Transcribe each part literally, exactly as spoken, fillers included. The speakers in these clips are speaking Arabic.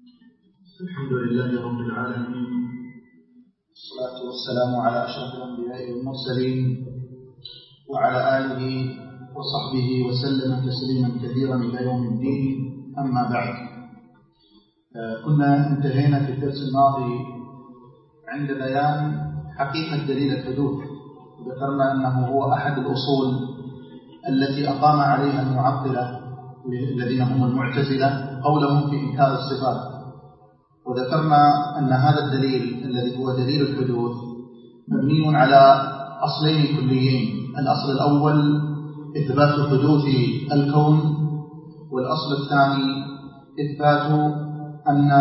الحمد لله رب العالمين، والصلاة والسلام على أشرف الأنبياء والمرسلين وعلى آله وصحبه وسلم تسليما كثيرا إلى يوم الدين. أما بعد، كنا انتهينا في الدرس الماضي عند بيان حقيقة دليل الحدوث، وذكرنا أنه هو أحد الأصول التي أقام عليها المعطلة الذين هم المعتزلة قولهم في إنكار الصفات. وذكرنا أن هذا الدليل الذي هو دليل الحدوث مبني على أصلين كليين: الأصل الأول إثبات حدوث الكون، والأصل الثاني إثبات أن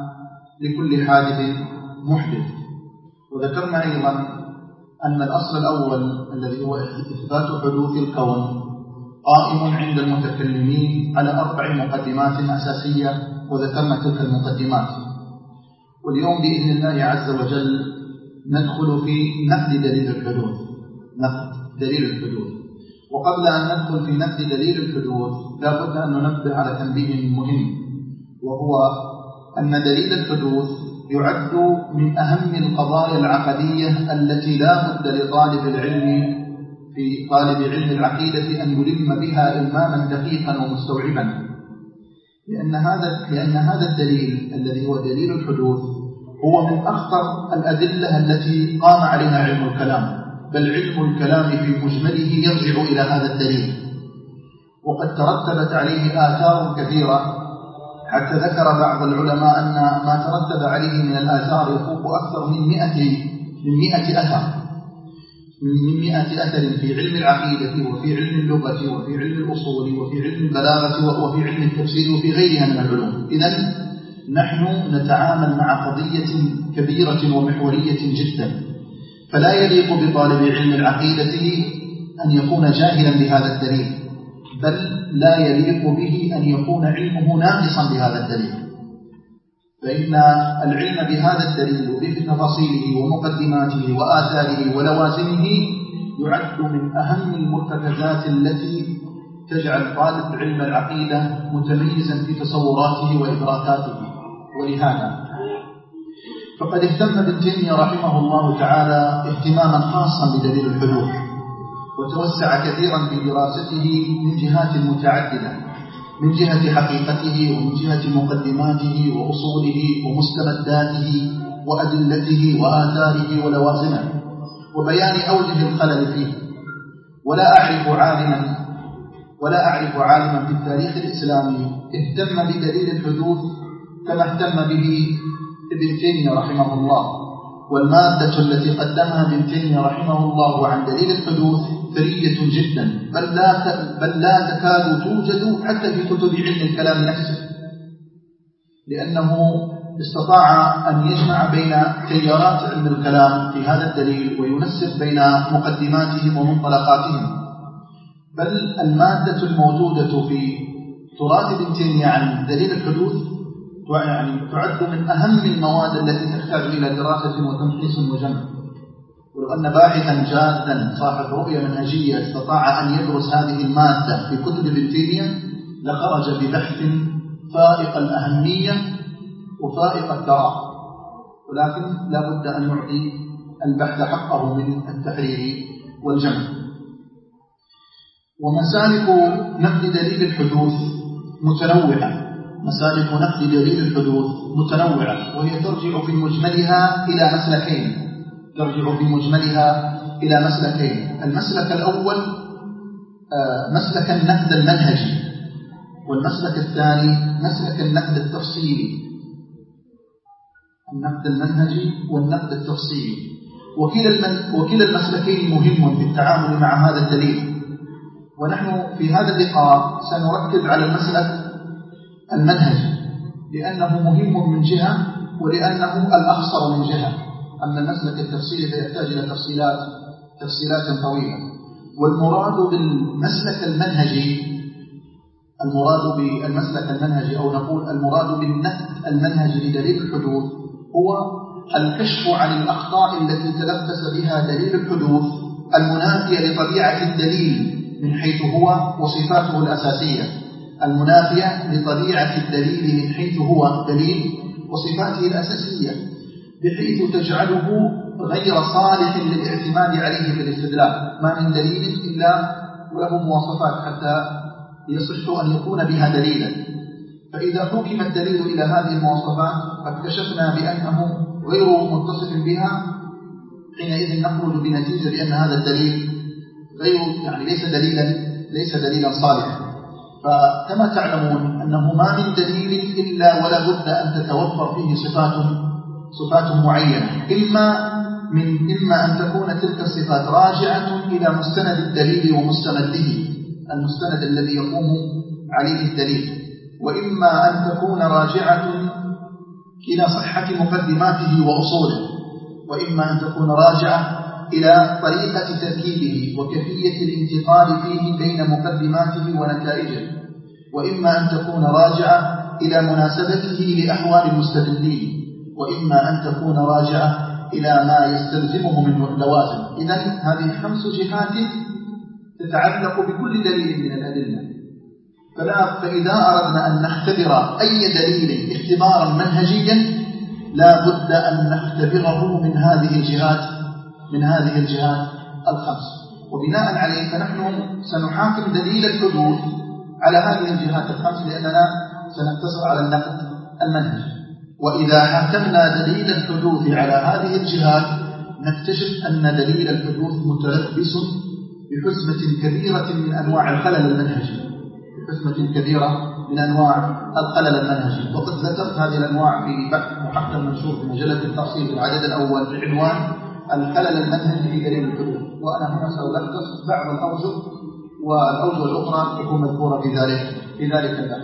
لكل حادث محدث. وذكرنا أيضا أن الأصل الأول الذي هو إثبات حدوث الكون قائم عند المتكلمين على أربع مقدمات أساسية، وذكرنا تلك المقدمات. واليوم بإذن الله عز وجل ندخل في نقد دليل الحدوث نقد دليل الحدوث وقبل أن ندخل في نقد دليل الحدوث لا بد أن ننبه على تنبيه مهم، وهو أن دليل الحدوث يعد من أهم القضايا العقدية التي لا بد لطالب العلم في طالب علم العقيدة أن يلم بها إلماما دقيقا ومستوعبا، لأن هذا لأن هذا الدليل الذي هو دليل الحدوث هو من أخطر الأدلة التي قام عليها علم الكلام، بل علم الكلام في مجمله يرجع إلى هذا الدليل. وقد ترتبت عليه آثار كثيرة، حتى ذكر بعض العلماء أن ما ترتب عليه من الآثار يفوق أكثر من مئة من مئة أثر من مئة أثر في علم العقيدة وفي علم اللغة وفي علم الأصول وفي علم البلاغة وفي علم التفسير وفي غيرها من العلوم. إذن نحن نتعامل مع قضية كبيرة ومحورية جدا، فلا يليق بطالب علم العقيدة أن يكون جاهلا بهذا الدليل، بل لا يليق به أن يكون علمه ناقصا بهذا الدليل، فإن العلم بهذا الدليل بتفاصيله ومقدماته وآثاره ولوازمه يعد من أهم المرتكزات التي تجعل طالب علم العقيدة متميزا في تصوراته وإدراكاته. ولهذا فقد اهتم ابن تيمية رحمه الله تعالى اهتماما خاصا بدليل الحدوث، وتوسع كثيرا في دراسته من جهات متعددة، من جهة حقيقته ومن جهة مقدماته وأصوله ومستمداته وأدلته وآثاره ولوازمه وبيان أوجه الخلل فيه. ولا أعرف عالما ولا أعرف عالما في التاريخ الإسلامي اهتم بدليل الحدوث كما اهتم به ابن تيمية رحمه الله. والمادة التي قدمها ابن تيمية رحمه الله عن دليل الحدوث ثرية جدا، بل لا بل لا تكاد توجد حتى في كتب علم الكلام نفسه، لأنه استطاع أن يجمع بين تيارات علم الكلام في هذا الدليل وينسق بين مقدماتهم ومنطلقاتهم. بل المادة الموجودة في تراث ابن تيمية عن دليل الحدوث يعني تعد من أهم المواد التي تحتاج إلى دراسة وتمحيص وجمع. ولو أن باحثا جادا صاحب رؤية منهجية استطاع أن يدرس هذه المادة في كتب ابن تيمية لخرج ببحث فائق الأهمية وفائق الثراء، ولكن لا بد أن يعطي البحث حقه من التحرير والجمع. ومسالك نقد دليل الحدوث متنوعة مسالك نقد دليل الحدوث متنوعة وهي ترجع في مجملها إلى مسلكين ترجع في مجملها إلى مسلكين المسلك الأول مسلك النقد المنهجي، والمسلك الثاني مسلك النقد التفصيلي. النقد المنهجي والنقد التفصيلي، وكلا المسلكين مهم في التعامل مع هذا الدليل. ونحن في هذا اللقاء سنركز على المسلك المنهجي لأنه مهم من جهة ولأنه الأخصر من جهة. أما المسلك التفصيلي فيحتاج إلى تفصيلات تفصيلات طويلة. والمراد بالمسلك المنهجي المراد بالمسلك المنهجي أو نقول المراد بالنقد المنهجي لدليل الحدوث هو الكشف عن الأخطاء التي تلبس بها دليل الحدوث المنافية لطبيعة الدليل من حيث هو وصفاته الأساسية، المنافية لطبيعة الدليل من حيث هو دليل وصفاته الأساسية، بحيث تجعله غير صالح للاعتماد عليه في الاستدلال. ما من دليل إلا وله مواصفات حتى يصح أن يكون بها دليلا، فإذا حكم الدليل إلى هذه المواصفات فاكتشفنا بأنه غير متصف بها، حينئذ نخرج بنتيجة بأن هذا الدليل غير يعني ليس دليلا ليس دليلا صالحا. فكما تعلمون أنه ما من دليل إلا ولا بد أن تتوفر فيه صفات صفات معينة، إما من إما أن تكون تلك الصفات راجعة إلى مستند الدليل ومستمده، المستند الذي يقوم عليه الدليل، وإما أن تكون راجعة إلى صحة مقدماته وأصوله، وإما أن تكون راجعة إلى طريقة تركيبه وكيفية الانتقال فيه بين مقدماته ونتائجه، وإما أن تكون راجعة إلى مناسبته لأحوال المستدلين، وإما أن تكون راجعة إلى ما يستلزمه من لوازم. إذن هذه خمس جهات تتعلق بكل دليل من الأدلة. فلا فإذا أردنا أن نختبر أي دليل اختبارا منهجيا لا بد أن نختبره من هذه الجهات من هذه الجهات الخمس، وبناء عليه فنحن سنحاكم دليل الحدوث على هذه الجهات الخمس، لأننا سنقتصر على النقد المنهجي. وإذا حكمنا دليل الحدوث على هذه الجهات نكتشف أن دليل الحدوث متلبس بحزمة كبيرة من أنواع الخلل المنهجي بحزمة كبيرة من أنواع الخلل المنهجي. وقد ذكرت هذه الأنواع في بحث محكم منشور في مجلة التفصيل العدد الأول بعنوان الخلل المنهجي في دليل الحدوث، وأنا هنا سألخص بعض الأوجه، والأوجه الأخرى تكون مذكورة في ذلك في ذلك البحث.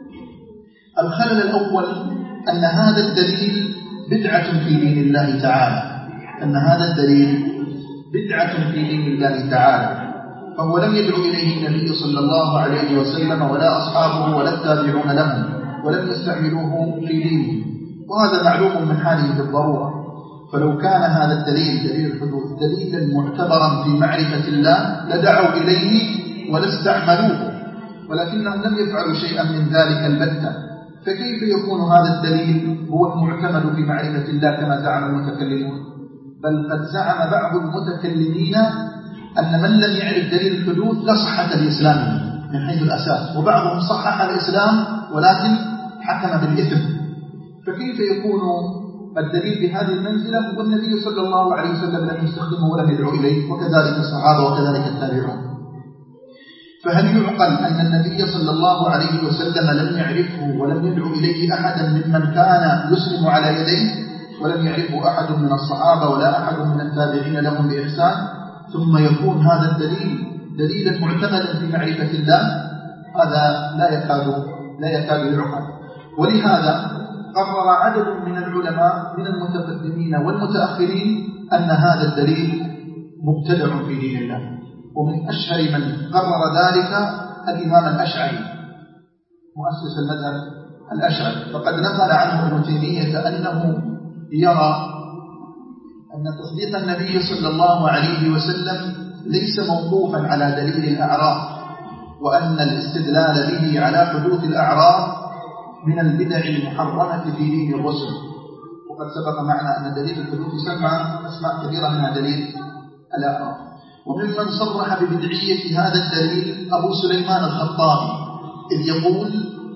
الخلل الأول أن هذا الدليل بدعة في دين الله تعالى أن هذا الدليل بدعة في دين الله تعالى فهو لم يدعو إليه النبي صلى الله عليه وسلم ولا أصحابه ولا التابعون لهم، ولم يستعملوه في دينهم، وهذا معلوم من حاله بالضرورة. فلو كان هذا الدليل دليل الحدوث دليلا معتبرا في معرفة الله لدعوا إليه ولا استعملوه، ولكنهم لم يفعلوا شيئا من ذلك البتة. فكيف يكون هذا الدليل هو المعتمد في معرفة الله كما زعم المتكلمون؟ بل قد زعم بعض المتكلمين أن من لم يعرف دليل الحدوث لا صحة لإسلامه من حيث الأساس، وبعضهم صحح الإسلام ولكن حكم بالإثم. فكيف يكون الدليل بهذه المنزلة والنبي صلى الله عليه وسلم لم يستخدمه ولم يدعو إليه، وكذلك الصحابة وكذلك التابعون؟ فهل يعقل أن النبي صلى الله عليه وسلم لم يعرفه ولم يدعو إليه أحدا ممن كان يسلم على يديه، ولم يعرفه أحد من الصحابة ولا أحد من التابعين لهم بإحسان، ثم يكون هذا الدليل دليلا معتمدا في معرفة الله؟ هذا لا يكاد لا يكاد يعقل. ولهذا قرر عدد من العلماء من المتقدمين والمتأخرين أن هذا الدليل مبتدع في دين الله. ومن أشهر من قرر ذلك الإمام الأشعري مؤسس المذهب الأشعري، فقد نقل عنه ابن تيمية أنه يرى أن تصديق النبي صلى الله عليه وسلم ليس موقوفا على دليل الأعراض، وأن الاستدلال به على حدوث الأعراض من البدع المحرمة في دين الرسل. وقد سبق معنا أن دليل الحدوث يسمى أسماء كثيرة منها دليل الأعراض. وممن صرح ببدعية هذا الدليل أبو سليمان الخطابي، إذ يقول: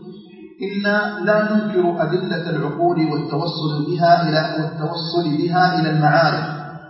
إنا لا ننكر أدلة العقول والتوصل بها إلى والتوصل بها إلى المعارف،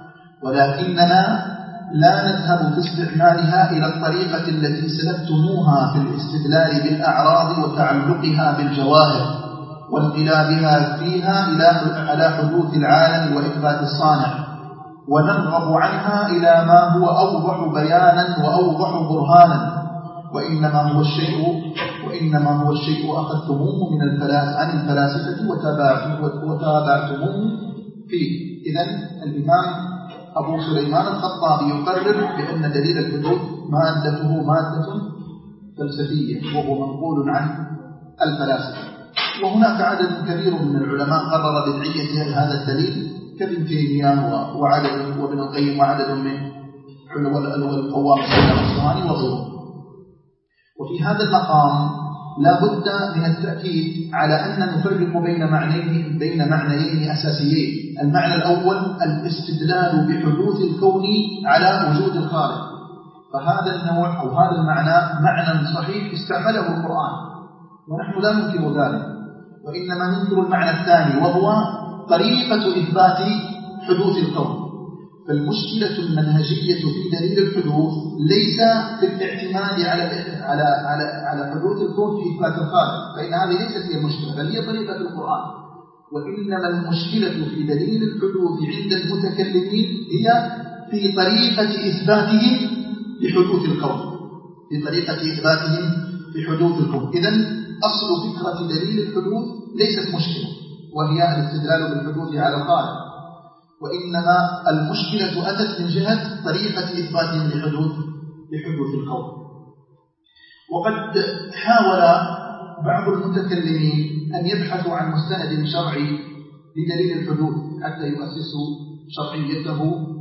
ولكننا لا نذهب في استعمالها إلى الطريقة التي سلكتموها في الاستدلال بالأعراض وتعلقها بالجواهر وانقلابها فيها إلى على حدوث العالم وإثبات الصانع، ونرغب عنها إلى ما هو أوضح بيانا وأوضح برهانا، وإنما هو الشيء وإنما هو الشيء أخذتموه من الفلاس عن الفلاسفة وتابعتموه فيه. إذن الإمام أبو سليمان الخطابي يقرر بأن دليل الحدوث مادته مادة فلسفية وهو منقول عن الفلاسفة. وهناك عدد كبير من العلماء قرر بدعية هذا الدليل كابن تيمية وعدد وابن القيم وعدد من علماء القوام الصهيوني وغيرهم. وفي هذا المقام لا بد من التأكيد على أن نفرق بين معنيين بين معنيين أساسيين. المعنى الأول الاستدلال بحدوث الكون على وجود الخالق، فهذا النوع أو هذا المعنى معنى صحيح استعمله القرآن ونحن لا ننكر ذلك، وإنما ننكر المعنى الثاني وهو طريقة إثبات حدوث الكون. فالمشكلة المنهجية في دليل الحدوث ليس في الاعتماد على على على على حدوث الكون في إثبات الخالق، فإن هذه ليست هي المشكلة بل هي طريقة القرآن. وإنما المشكلة في دليل الحدوث عند المتكلمين هي في طريقة إثباتهم لحدوث الكون، في طريقة إثباتهم لحدوث الكون. إذن أصل فكرة دليل الحدوث ليست مشكلة وهي الاستدلال بالحدوث على الخالق، وإنما المشكلة أتت من جهة طريقة إثباتهم لحدوث لحدوث الكون. وقد حاول بعض المتكلمين أن يبحثوا عن مستند شرعي لدليل الحدوث حتى يؤسسوا شرعيته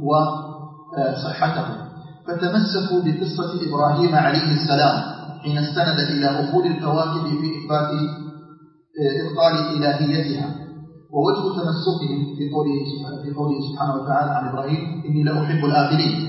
وصحته، فتمسكوا بقصة إبراهيم عليه السلام حين استند إلى أفول الكواكب في إثبات إبطال إلهيتها. ووجه تمسكهم في قوله في قوله سبحانه وتعالى عن إبراهيم إني لأحب الآفلين.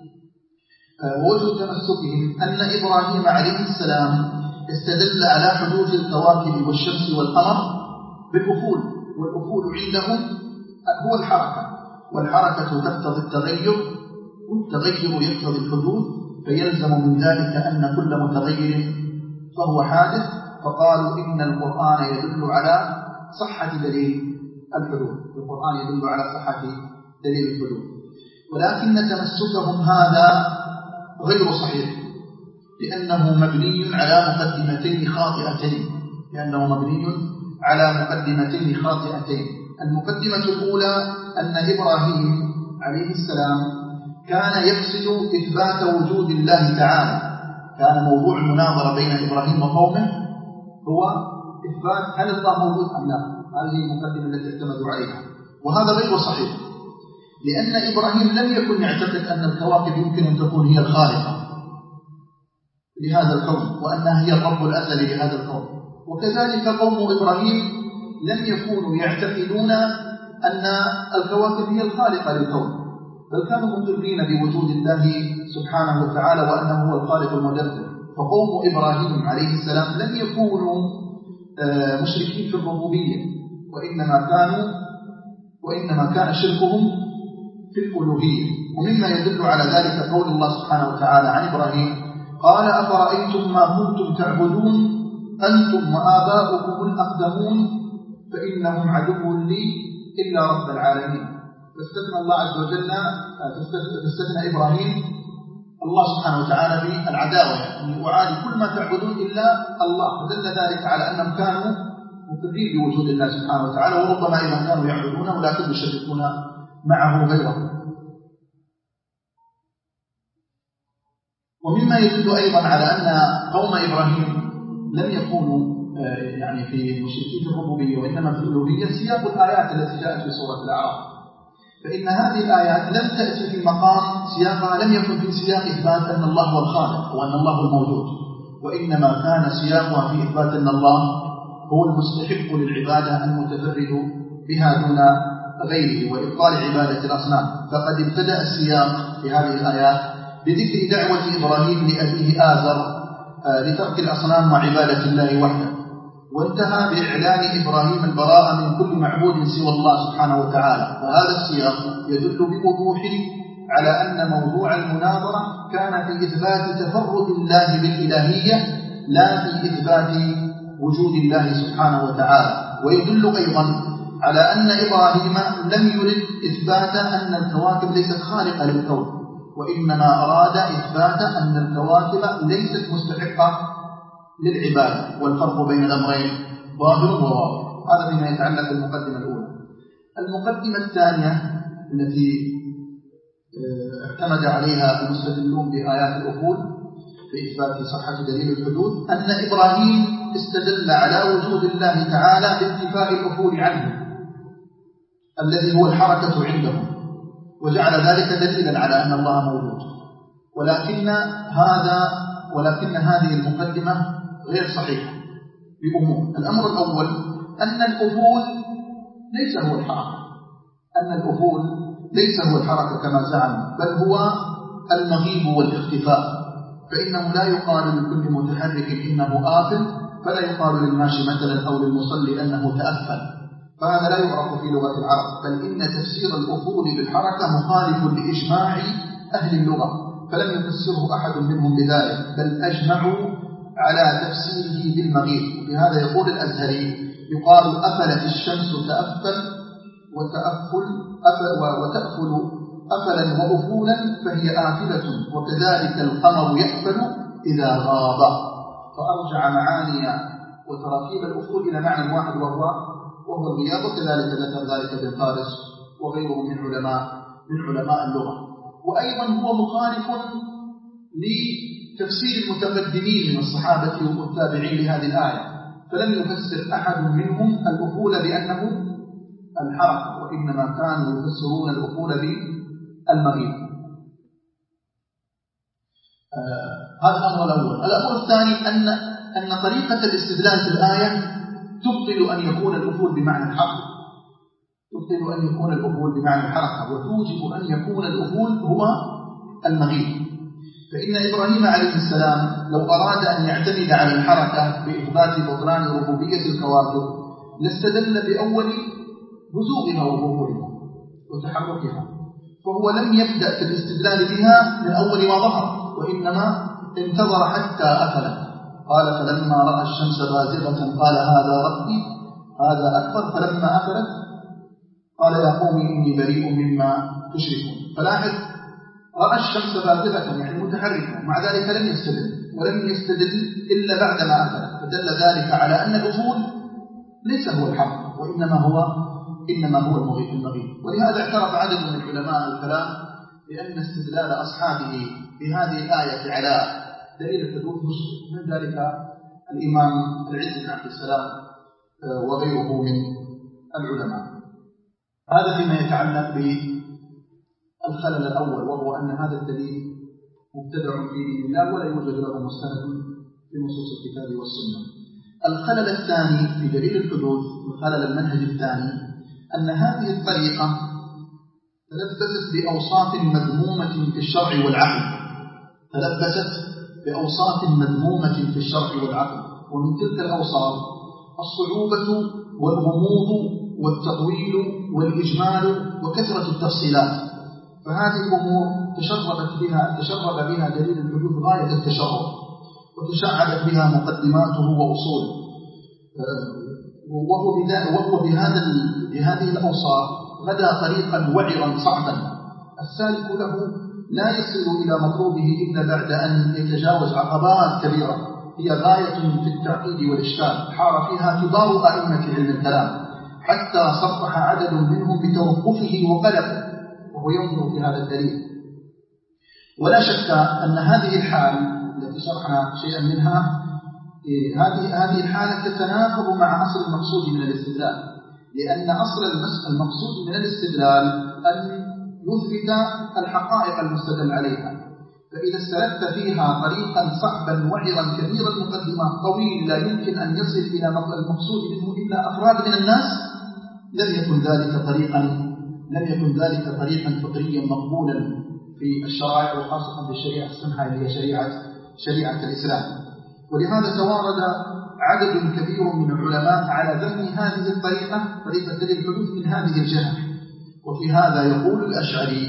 ووجه تمسكهم أن إبراهيم عليه السلام استدل على حدوث الكواكب والشمس والقمر بالأفول، والأفول عندهم هو الحركة، والحركة تقتضي التغير، والتغير يقتضي الحدوث، فيلزم من ذلك أن كل متغير فهو حادث. فقالوا إن القرآن يدل على صحة دليل الحدوث، القرآن يدل على صحة دليل الحدوث. ولكن تمسكهم هذا غير صحيح، لأنه مبني على مقدمتين خاطئتين لأنه مبني على مقدمتين خاطئتين المقدمة الأولى أن إبراهيم عليه السلام كان يقصد إثبات وجود الله تعالى، كان موضوع المناظرة بين إبراهيم وقومه هو إثبات هل الله موجود أم لا. هذه المقدمة التي اعتمدوا عليها، وهذا غير صحيح، لأن إبراهيم لم يكن يعتقد أن الكواكب يمكن أن تكون هي الخالقة لهذا الكون وأنها هي الرب الأزلي لهذا الكون. وكذلك قوم إبراهيم لم يكونوا يعتقدون أن الكواكب هي الخالقة للكون، بل كانوا مقرين بوجود الله سبحانه وتعالى وأنه هو الخالق المدبر. فقوم إبراهيم عليه السلام لم يكونوا مشركين في الربوبية، وإنما كانوا وإنما كان شركهم في الألوهية. ومما يدل على ذلك قول الله سبحانه وتعالى عن إبراهيم قال أفرأيتم ما كنتم تعبدون أنتم وآباؤكم الأقدمون فإنهم عدو لي إلا رب العالمين. فاستثنى الله عز وجل فاستثنى إبراهيم الله سبحانه وتعالى بالعداوة، يعني وعادي كل ما تعبدون إلا الله، فدل ذلك على أنهم كانوا مقرين بوجود الله سبحانه وتعالى، وربما أيضا كانوا يعبدونه ولكن يشركون معه غيره. ومما يدل أيضا على أن قوم إبراهيم لم يكونوا يعني في مشركين في الربوبية وإنما في الألوهية سياق الآيات التي جاءت في سورة الأعراف، فإن هذه الآيات لم تأتي في مقام سياقها لم يكن في سياق إثبات أن الله هو الخالق وأن الله الموجود، وإنما كان سياقها في إثبات أن الله هو المستحق للعبادة المتفرد بها دون غيره وإبطال عبادة الأصنام. فقد ابتدأ السياق في هذه الآيات بذكر دعوة إبراهيم لأبيه آزر لترك الأصنام وعبادة الله وحده، وانتهى بإعلان إبراهيم البراءة من كل معبود سوى الله سبحانه وتعالى. فهذا السياق يدل بوضوح على أن موضوع المناظرة كان في إثبات تفرد الله بالإلهية لا في إثبات وجود الله سبحانه وتعالى. ويدل أيضا على أن إبراهيم لم يرد إثبات أن الكواكب ليست خالقة للكون، وإنما أراد إثبات أن الكواكب ليست مستحقة للعبادة، والفرق بين الأمرين ظاهر وواضح. هذا فيما يتعلق بالمقدمة الأولى. المقدمة الثانية التي اعتمد عليها المستدلون بآيات الأفول في إثبات صحة دليل الحدوث أن إبراهيم استدل على وجود الله تعالى بانتفاء الأفول عنه الذي هو الحركة عندهم، وجعل ذلك دليلا على أن الله موجود. ولكن هذا ولكن هذه المقدمة غير صحيحة، بأمور. الأمر الأول أن الأفول ليس هو الحركة، أن الأفول ليس هو الحركة كما زعم، بل هو المغيب والاختفاء. فإنه لا يقال لكل متحرك إنه آفل، فلا يقال للماشي مثلا أو للمصلي أنه تأفل، فهذا لا يعرف في لغة العرب. بل إن تفسير الأفول بالحركة مخالف لإجماع أهل اللغة، فلم يفسره أحد منهم بذلك، بل أجمعوا على تفسيره بالمغيب. وبهذا يقول الأزهري: يقال أفلت الشمس تأفل وتأفل أفل وتأفل أفلا وأفولا فهي آفلة، وكذلك القمر يأفل إذا غاب. فأرجع معاني وتراكيب الأفول إلى معنى واحد وهو وهو الغياب، وكذلك ذكر ذلك ابن فارس وغيره من علماء من علماء اللغة. وأيضا هو مخالف لتفسير المتقدمين من الصحابة والتابعين لهذه الآية، فلم يفسر أحد منهم الأفول بأنه الحركة، وإنما كانوا يفسرون الأفول بالمغيب. آه هذا الأمر الأول. الأمر الثاني أن أن طريقة الاستدلال في الآية تبطل أن يكون الأفول بمعنى الحركة، تبطل أن يكون الأفول بمعنى الحركة، وتوجب أن يكون الأفول هو المغيب. فإن إبراهيم عليه السلام لو أراد أن يعتمد على الحركة بإثبات بطلان ربوبية الكواكب لاستدل بأول بزوغها وظهورها وتحركها، فهو لم يبدأ في الاستدلال بها من أول ما ظهر، وإنما انتظر حتى أفلت. قال: فلما رأى الشمس بازغة قال هذا ربي هذا أكبر، فلما أفلت قال يا قوم إني بريء مما تشركون. فلاحظ، رأى الشمس بازغة يعني متحركة، مع ذلك لم يستدل ولم يستدل إلا بعدما أفلت، فدل ذلك على أن الأفول ليس هو الحق، وإنما هو إنما هو المغيب. ولهذا اعترف عدد من علماء الكلام بأن استدلال أصحابه بهذه الآية على دليل الحدوث مشكل، من ذلك الإمام العز بن عبد السلام وغيره من العلماء. هذا فيما يتعلق بالخلل الأول، وهو أن هذا الدليل مبتدع في دين الله ولا يوجد له مستند في نصوص الكتاب والسنة. الخلل الثاني في دليل الحدوث، الخلل المنهج الثاني، أن هذه الطريقة تلبست بأوصاف مذمومة في الشرع والعقل، تلبست بأوصاف مذمومة في الشرع والعقل، ومن تلك الأوصاف الصعوبة والغموض والتطويل والإجمال وكثرة التفصيلات. فهذه الأمور تشربت بها تشرب بها دليل الحدوث غاية التشرب، وتشعبت بها مقدماته وأصوله، وهو وهو بهذا بهذه الأوصاف غدا طريقا وعرا صعبا، السالك له لا يصل إلى مطلوبه إلا بعد أن يتجاوز عقبات كبيرة هي غاية في التعقيد والإشكال حار فيها كبار أئمة علم الكلام، حتى صفح عدد منهم بتوقفه وقلقه وهو ينظر في هذا الدليل. ولا شك أن هذه الحال التي شرحنا شيئا منها، هذه هذه الحالة تتناقض مع أصل المقصود من الاستدلال، لأن أصل المقصود من الاستدلال أن يثبت الحقائق المستدل عليها، فإذا استردت فيها طريقا صعبا وعرا كبير المقدمات طويل لا يمكن أن يصل إلى المقصود منه إلا أفراد من الناس، لم يكن ذلك طريقا لم يكن ذلك طريقا فطريا مقبولا في الشرائع، وخاصة في الشريعة السمحة اللي هي شريعة شريعة الإسلام. ولهذا توارد عدد كبير من العلماء على ذم هذه الطريقة، طريقة دليل الحدوث من هذه الجهة. وفي هذا يقول الأشعري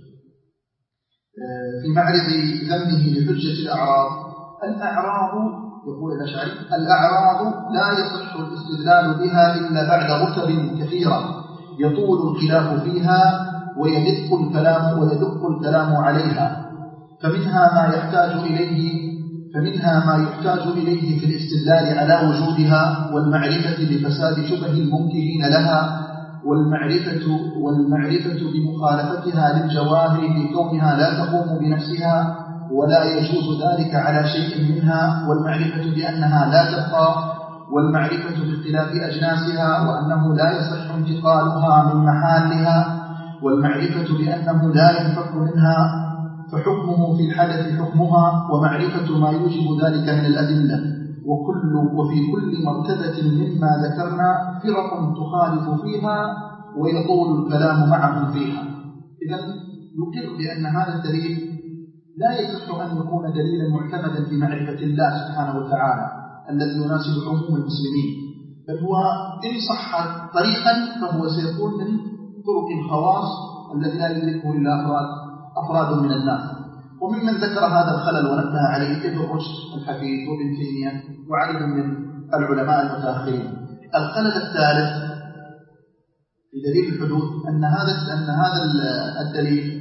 في معرض ذمه لحجة الأعراض: الأعراض يقول الأشعري الأعراض لا يصح الاستدلال بها إلا بعد رتب كثيرة يطول الخلاف فيها ويدق الكلام ويدق الكلام عليها، فمنها ما يحتاج إليه فمنها ما يحتاج إليه في الاستدلال على وجودها والمعرفة بفساد شبه المنكرين لها، والمعرفة والمعرفة بمخالفتها للجواهر بكونها لا تقوم بنفسها ولا يجوز ذلك على شيء منها، والمعرفة بأنها لا تبقى، والمعرفة باختلاف أجناسها وأنه لا يصح انتقالها من محلها، والمعرفة بأنه لا ينفك منها فحكمه في الحدث حكمها، ومعرفة ما يوجب ذلك من الأدلة، وكل وفي كل مرتبة مما ذكرنا فرق تخالف فيها ويطول الكلام معهم فيها. إذن يقر بأن هذا الدليل لا يصح أن يكون دليلا معتمدا في معرفة الله سبحانه وتعالى الذي يناسب عموم المسلمين، بل هو إن صح طريقا فهو سيكون من طرق الخواص الذي لا يدركه إلا أفراد أفراد من الناس. وممن ذكر هذا الخلل ونبه عليه ابن رشد الحفيد وابن تيمية وعدد من العلماء المتأخرين. الخلل الثالث في دليل الحدوث أن هذا أن هذا الدليل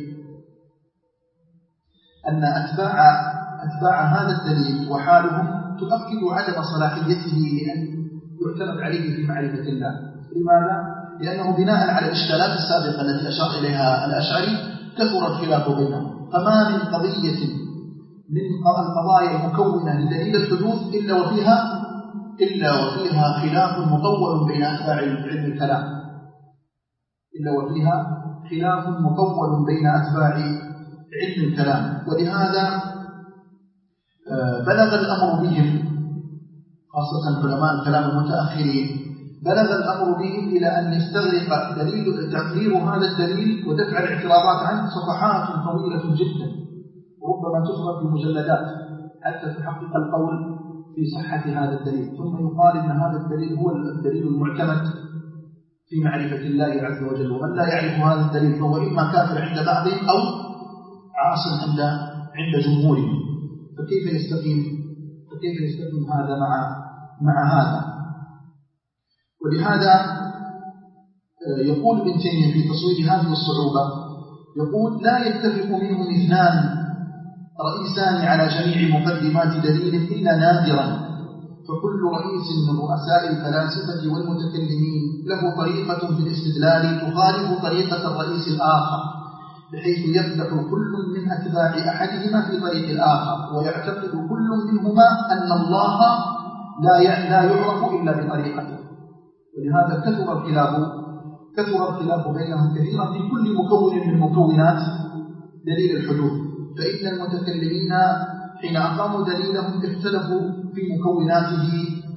أن أتباع أتباع هذا الدليل وحالهم تؤكد عدم صلاحيته لأن يعتمد عليه في معرفة الله. لماذا؟ لأنه بناء على الإشكالات السابقة التي أشار إليها الأشعري كثر الخلاف بينهم، فما من قضية من القضايا المكونة لدليل الحدوث إلا وفيها إلا وفيها خلاف مطول بين أتباع علم الكلام إلا وفيها خلاف مطول بين أتباع علم الكلام. ولهذا بلغ الأمر بهم، خاصة علماء الكلام المتأخرين، بلغ الأمر بهم إلى أن يستغرق دليل تقرير هذا الدليل ودفع الاعتراضات عنه صفحات طويلة جدا، وربما تفرد في مجلدات حتى تحقق القول في صحة هذا الدليل، ثم يقال إن هذا الدليل هو الدليل المعتمد في معرفة الله عز وجل، ومن لا يعرف هذا الدليل فهو إما كافر عند بعضهم أو عاص عند عند جمهورهم. فكيف يستقيم فكيف يستقيم هذا مع مع هذا؟ ولهذا يقول ابن تيمية في تصوير هذه الصعوبة، يقول لا يتفق منهم اثنان رئيسان على جميع مقدمات دليل إلا نادرا، فكل رئيس من رؤساء الفلاسفة والمتكلمين له طريقة في الاستدلال تخالف طريقة الرئيس الآخر، بحيث يقدح كل من أتباع أحدهما في طريق الآخر، ويعتقد كل منهما أن الله لا يعرف إلا بطريقته. ولهذا كثر الخلاف كثر الخلاف بينهم كثيرا في كل مكون من مكونات دليل الحدوث. فإن المتكلمين حين أقاموا دليلهم اختلفوا في مكوناته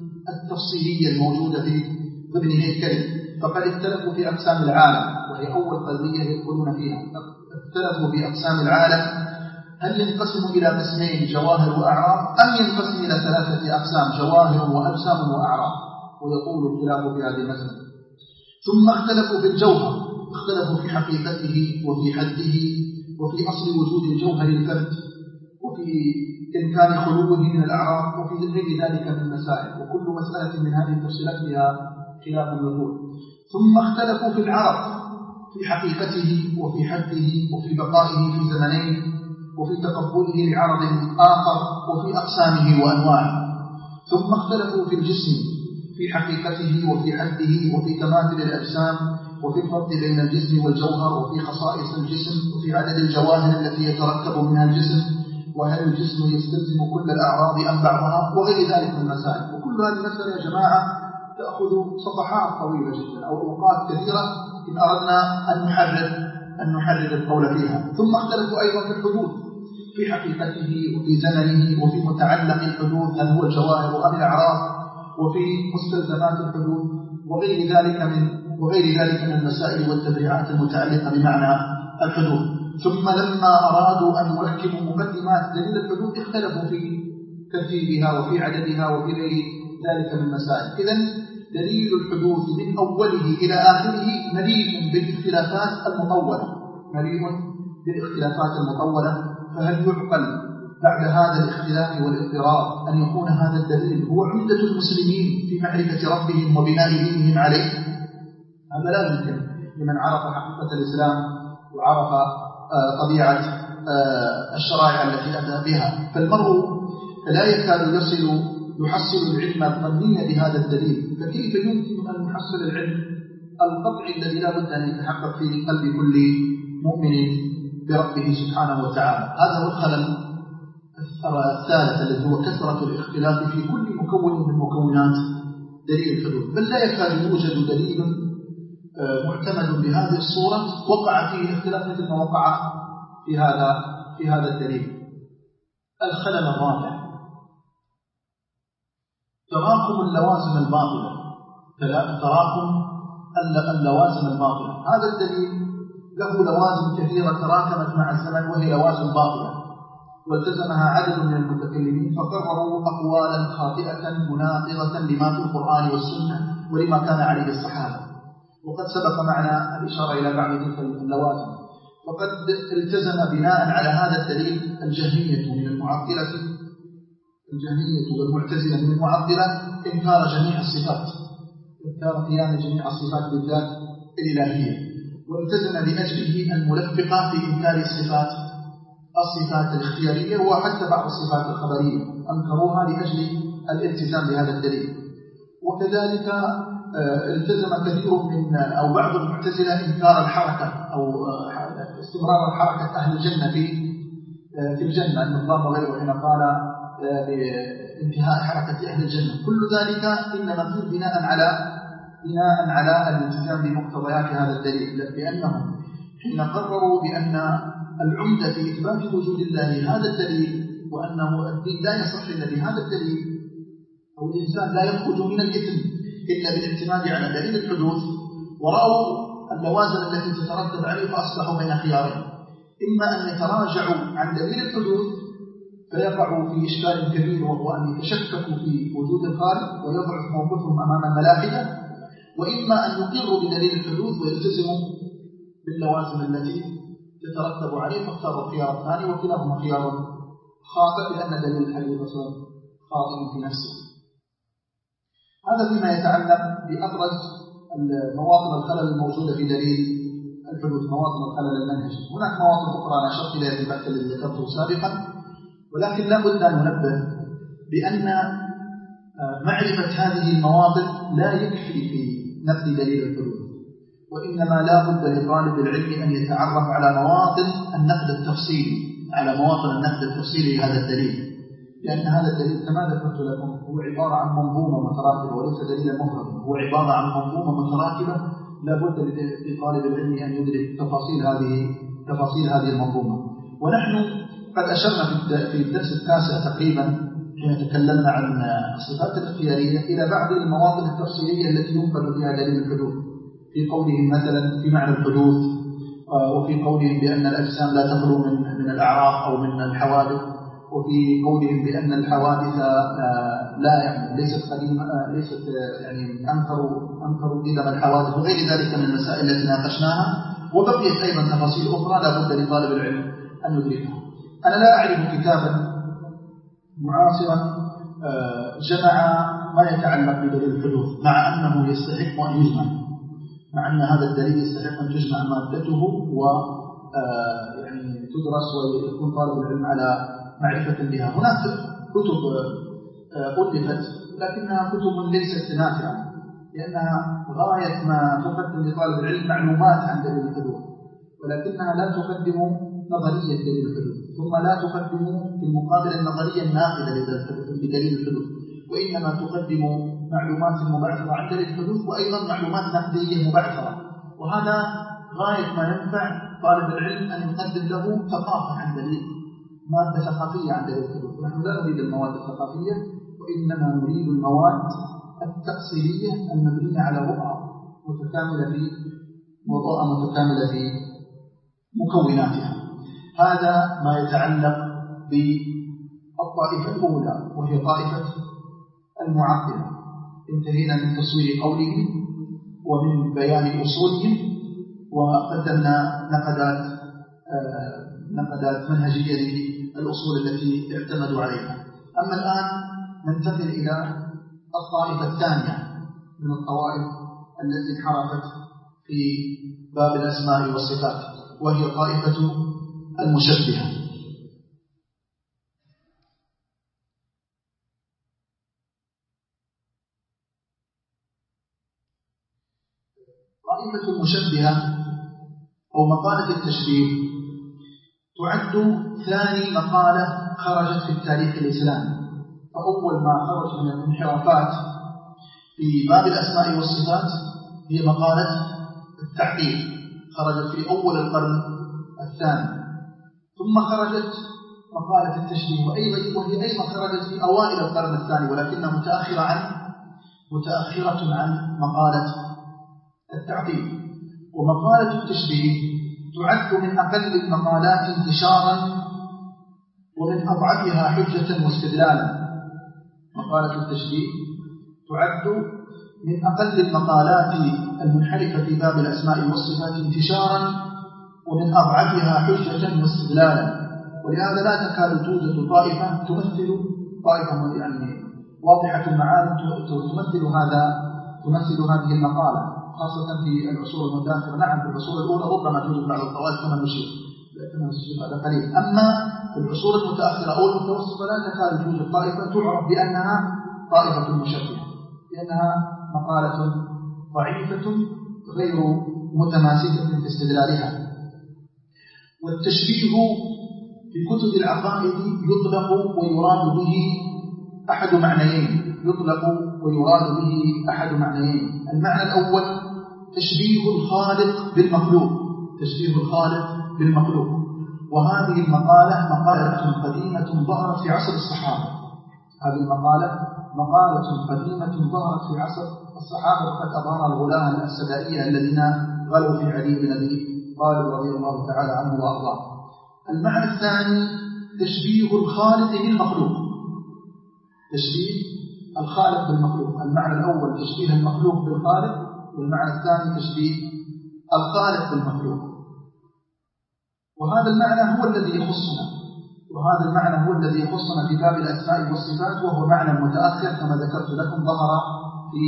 التفصيلية الموجودة في ضمن هيكله، فقد اختلفوا في أقسام العالم، وهي أول قضية يدخلون فيها. اختلفوا في أقسام العالم، هل ينقسم إلى قسمين جواهر وأعراض، أم ينقسم إلى ثلاثة أقسام جواهر وأجسام وأعراض، ويطول الخلاف في هذه المسألة. ثم اختلفوا في الجوهر، اختلفوا في حقيقته وفي حده وفي أصل وجود الجوهر الفرد، وفي إمكان خلوه من الأعراض، وفي غير ذلك من المسائل، وكل مسألة من هذه التفصيلات فيها خلاف يطول. ثم اختلفوا في العرض، في حقيقته وفي حده وفي بقائه في زمنين، وفي تقبله لعرض آخر، وفي أقسامه وأنواعه. ثم اختلفوا في الجسم، في حقيقته وفي حده وفي تماثل الأجسام، وفي الفرق بين الجسم والجوهر، وفي خصائص الجسم، وفي عدد الجواهر التي يتركب منها الجسم، وهل الجسم يستلزم كل الأعراض أم بعضها، وغير ذلك من المسائل. وكل هذه المسألة يا جماعة تأخذ صفحات طويلة جدا أو أوقات كثيرة إن أردنا أن نحرر أن نحرر القول فيها. ثم اختلفوا أيضا في الحدود، في حقيقته وفي زمنه، وفي متعلق الحدود هل هو الجواهر أم الأعراض، وفي مستلزمات الحدود، وغير ذلك من وغير ذلك من المسائل والتبريعات المتعلقة بمعنى الحدود. ثم لما أرادوا أن يركبوا مقدمات دليل الحدود اختلفوا في ترتيبها وفي عددها وفي غير ذلك من المسائل. إذن دليل الحدود من أوله إلى آخره مليء بالاختلافات المطولة مليء بالاختلافات المطولة فهل يعقل بعد هذا الاختلاف والاضطراب أن يكون هذا الدليل هو عمدة المسلمين في معرفة ربهم وبناء دينهم عليه؟ هذا لا يمكن لمن عرف حقيقة الإسلام وعرف طبيعة الشرائع التي أتى بها. فالمرء لا يكاد يصل يحصل العلم الظني بهذا الدليل، فكيف يمكن أن يحصل العلم القطعي الذي لا بد أن يتحقق في قلب كل مؤمن بربه سبحانه وتعالى؟ هذا هو الخلل الثالث الذي هو كثرة الاختلاف في كل مكون من مكونات دليل الحدود، بل لا يكاد يوجد دليل معتمد بهذه الصورة وقع فيه الاختلاف مثل ما وقع في هذا في هذا الدليل. الخلل الرابع تراكم اللوازم الباطلة، تراكم اللوازم الباطلة. هذا الدليل له لوازم كثيرة تراكمت مع الزمن وهي لوازم باطلة، والتزمها عدد من المتكلمين فقرروا أقوالا خاطئة مناقضة لما في القرآن والسنة ولما كان عليه الصحابة. وقد سبق معنا الإشارة إلى بعض تلك اللوازم. وقد التزم بناء على هذا الدليل الجهمية من المعطلة الجهمية والمعتزلة من المعطلة إنكار جميع الصفات، إنكار قيام جميع الصفات بالذات الإلهية، والتزم بأجله الملفقة في إنكار الصفات الصفات الاختيارية وحتى بعض الصفات الخبرية أنكروها لأجل الالتزام بهذا الدليل. وكذلك التزم كثير من أو بعض المعتزلة إنكار الحركة أو استمرار الحركة أهل الجنة في في الجنة، أن الله غيره حين قال بانتهاء حركة أهل الجنة. كل ذلك إنما فيه بناء على بناء على الالتزام بمقتضيات هذا الدليل، لأنهم حين قرروا بأن العمدة في إثبات وجود الله هذا الدليل، وأنه الدين لا يصح إلا بهذا الدليل، أو الإنسان لا يخرج من الإثم إلا بالاعتماد على دليل الحدوث، ورأوا اللوازم التي تترتب عليه فأصبحوا بين خيارين: إما أن يتراجعوا عن دليل الحدوث فيقعوا في إشكال كبير، وهو أن يتشككوا في وجود الخالق ويضعف موقفهم أمام الملاحدة، وإما أن يقروا بدليل الحدوث ويلتزموا باللوازم التي تترتب عليه، فاختاروا الخيار الثاني، وكلاهما خيار خاطئ لأن دليل الحديث خاطئ في نفسه. هذا فيما يتعلق بأبرز مواطن الخلل الموجودة في دليل الحدوث، مواطن الخلل المنهجي. هناك مواطن أخرى أنا أشرت إليها في البحث الذي ذكرته سابقا، ولكن لا بد أن ننبه بأن معرفة هذه المواطن لا يكفي في نفي دليل الحدوث، وإنما لا بد لطالب العلم أن يتعرف على مواطن النقد التفصيلي على مواطن النقد التفصيلي لهذا الدليل، لأن هذا الدليل كما ذكرت لكم هو عبارة عن منظومة متراكبة وليس دليلا مفردا، هو عبارة عن منظومة متراكبة لا بد لطالب العلم أن يدرك تفاصيل هذه تفاصيل هذه المنظومة. ونحن قد أشرنا في الدرس التاسع تقريبا حين تكلمنا عن الصفات الاختيارية إلى بعض المواطن التفصيلية التي ينقل فيها دليل الحدوث، في قولهم مثلا في معنى الحدوث، وفي قولهم بأن الأجسام لا تخلو من من الأعراف أو من الحوادث، وفي قولهم بأن الحوادث لا يعني ليست قديمة ليست يعني أنكروا أنكروا قدم الحوادث وغير ذلك من المسائل التي ناقشناها. وبقيت أيضا تفاصيل أخرى لا بد لطالب العلم أن يدركها. أنا لا أعرف كتابا معاصرا جمع ما يتعلق بدليل الحدوث مع أنه يستحق أن يجمع، مع أن هذا الدليل يستحق أن تجمع مادته و يعني تدرس ويكون طالب العلم على معرفة بها. هناك كتب ألفت لكنها كتب ليست نافعة، لأنها غاية ما تقدم لطالب العلم معلومات عن دليل الحدوث، ولكنها لا تقدم نظرية دليل الحدوث، ثم لا تقدم في المقابل النظرية الناقدة لدليل الحدوث، وإنما تقدم معلومات مبعثرة عن دليل الحدوث وأيضا معلومات نقدية مبعثرة. وهذا غاية ما ينفع طالب العلم أن يقدم له ثقافة عن دليل مادة ثقافية عن دليل الحدوث. نحن لا نريد المواد الثقافية، وإنما نريد المواد التأصيلية المبنية على رؤى متكاملة في رؤى متكاملة في مكوناتها. هذا ما يتعلق بالطائفة الأولى وهي طائفة المعطلة. انتهينا من تصوير قولهم ومن بيان أصولهم، وقدمنا نقدات نقدات منهجية للأصول التي اعتمدوا عليها. أما الآن ننتقل إلى الطائفة الثانية من الطوائف التي انحرفت في باب الأسماء والصفات، وهي طائفة المشبهة. طائفة المشبهة أو مقالة التشبيه تعد ثاني مقالة خرجت في التاريخ الإسلامي. فأول ما خرج من الانحرافات في باب الأسماء والصفات هي مقالة التعطيل، خرجت في أول القرن الثاني. ثم خرجت مقالة التشبيه، وأيضا وهي أيضا خرجت في أوائل القرن الثاني، ولكنها متأخرة عن متأخرة عن مقالة التعطيل. ومقالة التشبيه تعد من أقل المقالات انتشارا ومن أضعفها حجة واستدلالا. مقالة التشبيه تعد من أقل المقالات المنحرفة في باب الأسماء والصفات انتشارا ومن أضعفها حجة واستدلالا، ولهذا لا تكاد توجد طائفة تمثل طائفة يعني واضحة المعاني تمثل هذا تمثل هذه المقالة، خاصة في العصور المتأخرة. نعم في العصور الأولى ربما توجد بعض الطوائف كما نشير، كما نشير هذا قليل. أما في العصور المتأخرة أو المتوسطة لا تكاد توجد طائفة تعرف بأنها طائفة مشبهة، لأنها مقالة ضعيفة غير متماسكة في استدلالها. والتشبيه في كتب العقائد يطلق ويراد به أحد معنيين يطلق ويراد به أحد معنيين المعنى الأول تشبيه الخالق بالمخلوق، تشبيه الخالق بالمخلوق. وهذه المقالة مقالة قديمة ظهرت في عصر الصحابة. هذه المقالة مقالة قديمة ظهرت في عصر الصحابة، وقد أظهر الغلاة السدائية الذين غلوا في علي بن أبي طالب رضي الله تعالى عنه وأرضاه. المعنى الثاني تشبيه الخالق بالمخلوق، تشبيه الخالق بالمخلوق. المعنى الأول تشبيه المخلوق بالخالق، والمعنى الثاني تشبيه الخالق بالمخلوق. وهذا المعنى هو الذي يخصنا، وهذا المعنى هو الذي يخصنا في باب الأسماء والصفات، وهو معنى متأخر كما ذكرت لكم ظهر في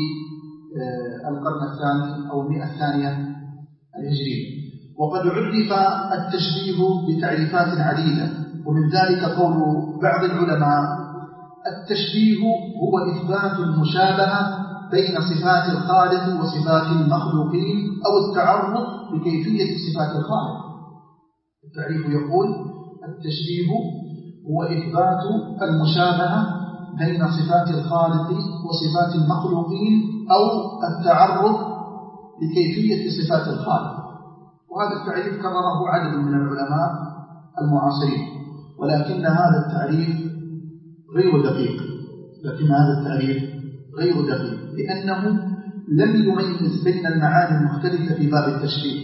القرن الثاني أو المئة الثانية الهجرية. وقد عرف التشبيه بتعريفات عديدة، ومن ذلك قول بعض العلماء التشبيه هو إثبات المشابهة بين صفات الخالق وصفات المخلوقين أو التعرض لكيفية صفات الخالق. التعريف يقول التشبيه هو إثبات المشابهة بين صفات الخالق وصفات المخلوقين أو التعرض لكيفية صفات الخالق. وهذا التعريف كرره عدد من العلماء المعاصرين، ولكن هذا التعريف غير دقيق لكن هذا التعريف غير دقيق لأنه لم يميز بين المعاني المختلفة في باب التشبيه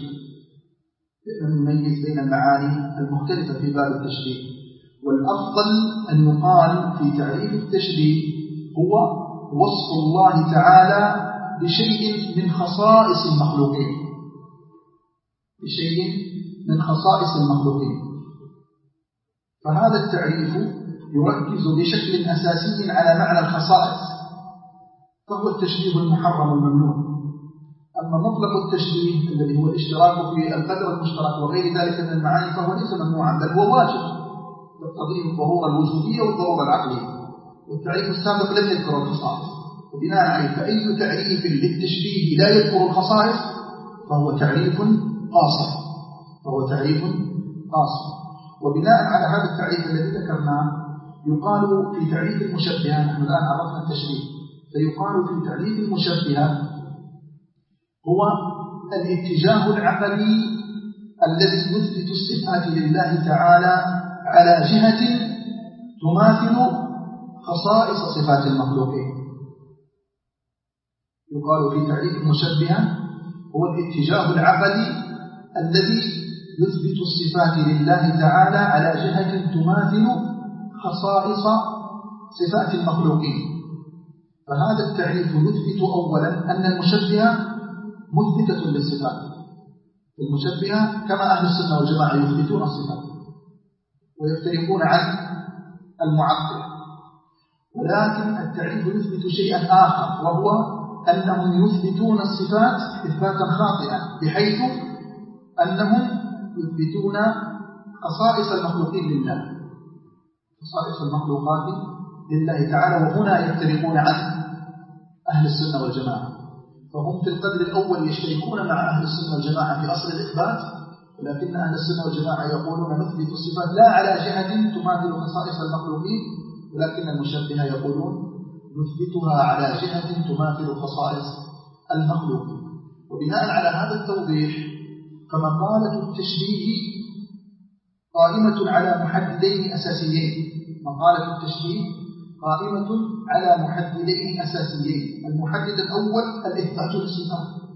لم يميز بين المعاني المختلفة في باب التشبيه. والأفضل أن يقال في تعريف التشبيه هو وصف الله تعالى بشيء من خصائص المخلوقين بشيء من خصائص المخلوقين. فهذا التعريف يركز بشكل أساسي على معنى الخصائص، فهو التشبيه المحرم الممنوع. أما مطلق التشبيه الذي هو الاشتراك في القدر المشترك وغير ذلك من المعاني فهو ليس ممنوعا بل هو واجب، تقتضيه الضرورة الوجودية والضرورة العقلية. والتعريف السابق لم يذكر الخصائص، وبناء عليه فأي تعريف للتشبيه لا يذكر الخصائص فهو تعريف قاصر فهو تعريف قاصر. وبناء على هذا التعريف الذي ذكرناه يقال في تعريف المشبهة، نحن الآن عرفنا التشبيه، فيقال في تعريف المشبهة هو الاتجاه العقلي الذي يثبت الصفات لله تعالى على جهة تماثل خصائص صفات المخلوقين. يقال في تعريف المشبهة هو الاتجاه العقلي الذي يثبت الصفات لله تعالى على جهة تماثل خصائص صفات المخلوقين. فهذا التعريف يثبت أولا أن المشبهة مثبتة للصفات. المشبهة كما أهل السنة والجماعة يثبتون الصفات ويفترقون عن المعطلة، ولكن التعريف يثبت شيئا آخر، وهو أنهم يثبتون الصفات إثباتا خاطئا، بحيث أنهم يثبتون خصائص المخلوقين لله خصائص المخلوقات لله تعالى، وهنا يفترقون عن أهل السنة والجماعة. فهم في القدر الأول يشتركون مع أهل السنة والجماعة في أصل الإثبات، ولكن أهل السنة والجماعة يقولون نثبت الصفات لا على جهة تماثل خصائص المخلوقين، ولكن المشبهة يقولون نثبتها على جهة تماثل خصائص المخلوقين. وبناء على هذا التوضيح فمقالة التشبيه قائمة على محددين أساسيين. مقالة التشبيه قائمة على محددين أساسيين. المحدد الأول الإثبات للصفات،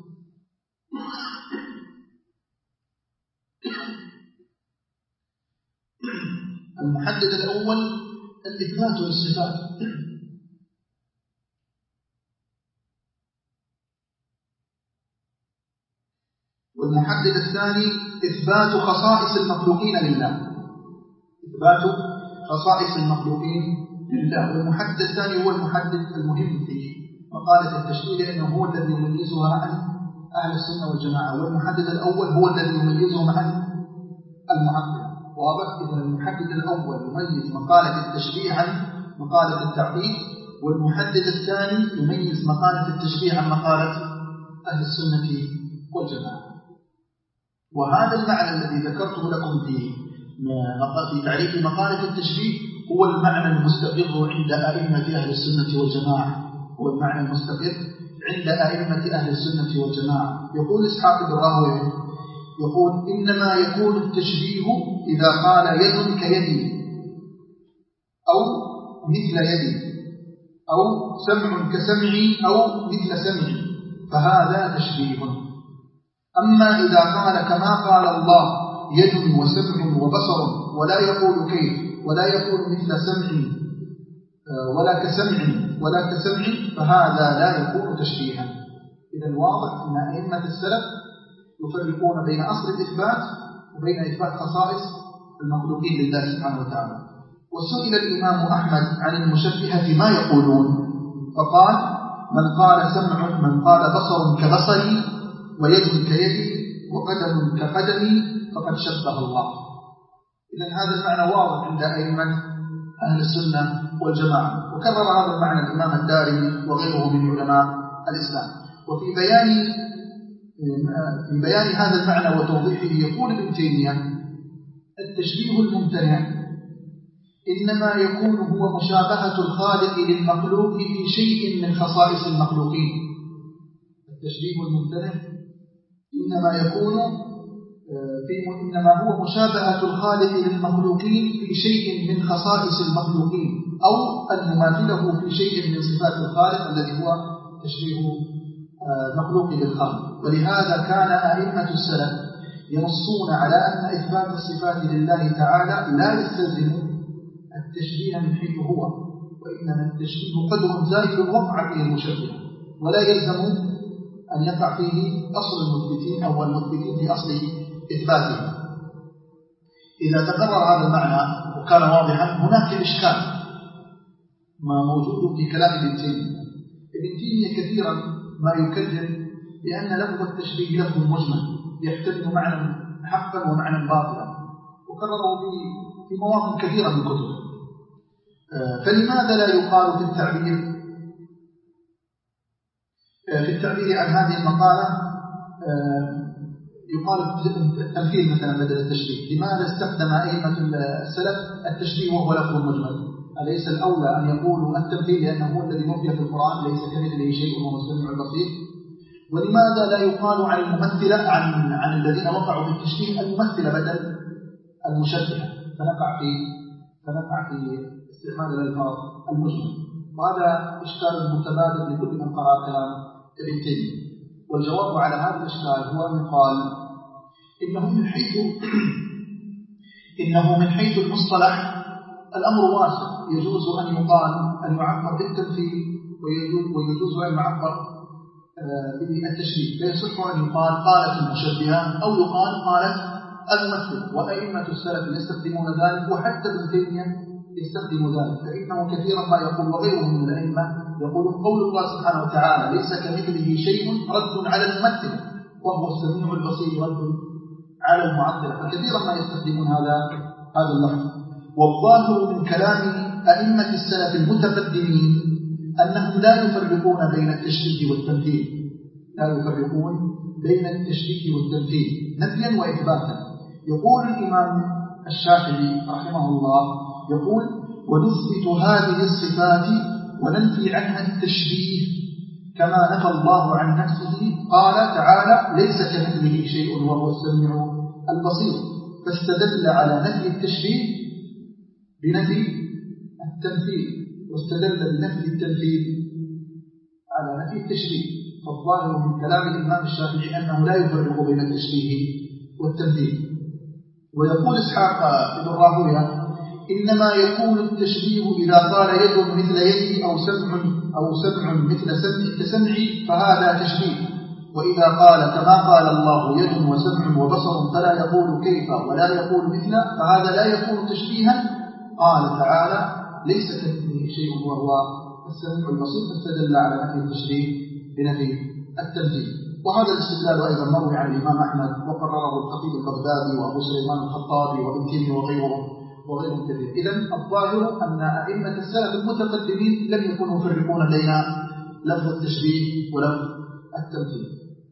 المحدد الأول الإثبات للصفات، والمحدد الثاني إثبات خصائص المخلوقين لله، إثبات خصائص المخلوقين لله. والمحدد الثاني هو المحدد المهم في مقالة التشبيه، لأنه هو الذي يميزها عن أهل السنة والجماعة، والمحدد الأول هو الذي يميزهم عن المعطلة. واضح؟ إذن المحدد الأول يميز مقالة التشبيه عن مقالة التعطيل، والمحدد الثاني يميز مقالة التشبيه عن مقالة أهل السنة والجماعة. وهذا المعنى الذي ذكرته لكم في في تعريف مقالة التشبيه هو المعنى المستقر عند أئمة أهل السنة والجماعة، هو المعنى المستقر عند أئمة أهل السنة والجماعة. يقول إسحاق بن راهويه يقول: إنما يكون التشبيه إذا قال يد كيدي، أو مثل يدي، أو سمع كسمعي، أو مثل سمعي، فهذا تشبيه. أما إذا قال كما قال الله يد وسمع وبصر، ولا يقول كيف، ولا يقول مثل سمع ولا كسمع ولا كسمع، فهذا لا يكون تشبيها. إذا واضح أن أئمة السلف يفرقون بين أصل الإثبات وبين إثبات خصائص المخلوقين لله سبحانه وتعالى. وسئل الإمام أحمد عن المشبهة ما يقولون، فقال: من قال سمع من قال بصر كبصري، ويد كيدي، وقدم كقدمي، فقد شبه الله. إذن هذا المعنى واضح عند أئمة أهل السنة والجماعة، وكرر هذا المعنى الإمام الدارمي وغيره من علماء الإسلام. وفي بيان في بيان هذا المعنى وتوضيحه يقول ابن تيمية: التشبيه الممتنع إنما يكون هو مشابهة الخالق للمخلوق في شيء من خصائص المخلوقين. التشبيه الممتنع إنما يكون في إنما هو مشابهة الخالق للمخلوقين في شيء من خصائص المخلوقين، أو أن نماثله في شيء من صفات الخالق الذي هو تشبيه مخلوق للخالق. ولهذا كان أئمة السلف ينصون على أن إثبات الصفات لله تعالى لا يستلزم التشبيه من حيث هو، وإنما التشبيه قدر زائد وقع فيه المشبه، ولا يلزم أن يقع فيه أصل المثبتين أو المثبتين في أصل إثباته. إذا تقرر هذا المعنى وكان واضحا، هناك إشكال ما موجود في كلام ابن تيمية. ابن تيمية كثيرا ما يكرر لأن لفظ التشبيه لفظ مجمل يحتمل معنى حقا ومعنى باطلا، وكرره في مواطن كثيرة من كتبه. فلماذا لا يقال في التعبير في التعبير عن هذه المقالة يقال التمثيل مثلا بدل التشبيه؟ لماذا استخدم أئمة السلف التشبيه وهو لفظ مجمل؟ أليس الأولى أن يقولوا التمثيل لأنه هو الذي نفي في القرآن ليس كمثله شيء وهو السميع البصير؟ ولماذا لا يقال عن الممثلة عن عن الذين وقعوا في التشبيه الممثلة بدل المشبهة، فنقع في فنقع في استعمال الألفاظ المجمل؟ وهذا إشكال متبادل لكل من قرأ كلام ابن تيمية. والجواب على هذا الإشكال هو أن يقال إنه من حيث إنه من حيث المصطلح الأمر واسع، يجوز أن يقال أن يعبر بالتمثيل، ويجوز أن يعبر بالتشبيه، فيصح أن يقال قالت المشبهة أو يقال قالت الممثلة. وأئمة السلف يستخدمون ذلك، وحتى ابن تيمية يستخدم ذلك، فإنه كثيرا ما يقول وغيره من الأئمة يقول قول الله سبحانه وتعالى ليس كمثله شيء رد على الممثل وهو السميع البصير رد على المعطلة، فكثيرا ما يستخدمون هذا هذا اللفظ. والظاهر من كلام أئمة السلف المتقدمين أنهم لا يفرقون بين التشبيه والتمثيل، لا يفرقون بين التشبيه والتمثيل نفيا وإثباتا. يقول الإمام الشافعي رحمه الله يقول: ونثبت هذه الصفات وننفي عنها التشبيه كما نفى الله عن نفسه، قال تعالى: ليس كمثله شيء وهو السميع البصير. فاستدل على نفي التشبيه بنفي التمثيل، واستدل بنفي التمثيل على نفي التشبيه. فالظاهر من كلام الإمام الشافعي أنه لا يفرق بين التشبيه والتمثيل. ويقول إسحاق بن راهويه: إنما يكون التشبيه إذا قال يد مثل يدي أو سمع أو سمع مثل سمع كسمعي فهذا تشبيه، وإذا قال كما قال الله يد وسمع وبصر فلا يقول كيف ولا يقول مثل فهذا لا يكون تشبيها. قال تعالى: ليس كمثله شيء وهو السميع البصير، فاستدل على نفي التشبيه بنفي التمثيل. وهذا الاستدلال أيضا مروي عن الإمام أحمد وقرره الخطيب البغدادي وأبو سليمان الخطابي وابن تيمية وغيرهم وغيرهم كثير. إذن الظاهر أن أئمة السلف المتقدمين لم يكونوا يفرقون بين لفظ التشبيه ولفظ التمثيل.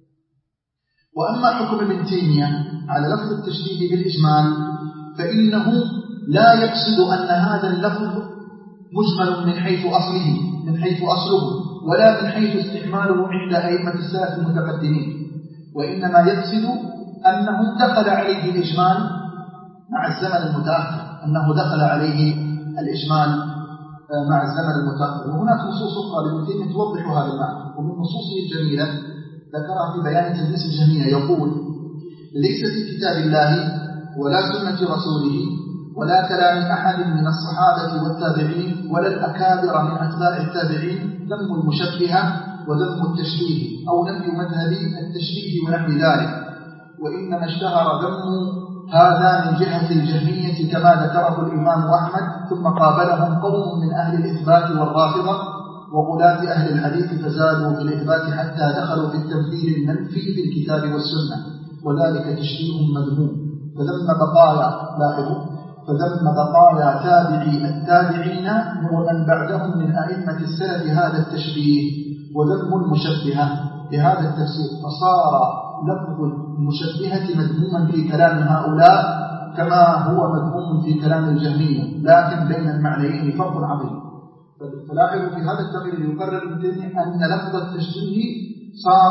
وأما حكم ابن تيمية على لفظ التشبيه بالإجمال فإنه لا يقصد أن هذا اللفظ مجمل من حيث أصله من حيث أصله ولا من حيث استعماله عند أئمة السلف المتقدمين، وإنما يقصد أنه دخل عليه الإجمال مع الزمن المتأخر أنه دخل عليه الإجمال مع الزمن المتأخر. وهناك نصوص أخرى لابن تيمية توضح هذا المعنى، ومن نصوصه الجميلة ذكرها في بيان تلبيس الجهمية يقول: ليس في كتاب الله ولا سنة رسوله ولا كلام أحد من الصحابة والتابعين ولا الأكابر من أتباع التابعين ذم المشبهة وذم التشبيه أو نفي مذهب التشبيه ونحو ذلك، وإنما اشتهر ذم هذا من جهة الجهمية كما ذكره الإمام أحمد، ثم قابلهم قوم من أهل الإثبات والرافضة وغلاة أهل الحديث فزادوا في الإثبات حتى دخلوا في التمثيل المنفي في الكتاب والسنة، وذلك تشبيه مذموم. فذم بقايا لاحظوا فذم بقايا تابعي التابعين ومن بعدهم من أئمة السلف هذا التشبيه وذم المشبهة بهذا التفسير، فصار لفظ المشبهة مذموما في كلام هؤلاء كما هو مذموم في كلام الجهمية، لكن بين المعنيين فرق عظيم. فلاحظوا في هذا التقرير اللي يقرر ابن تيمية أن لفظ التشبيه صار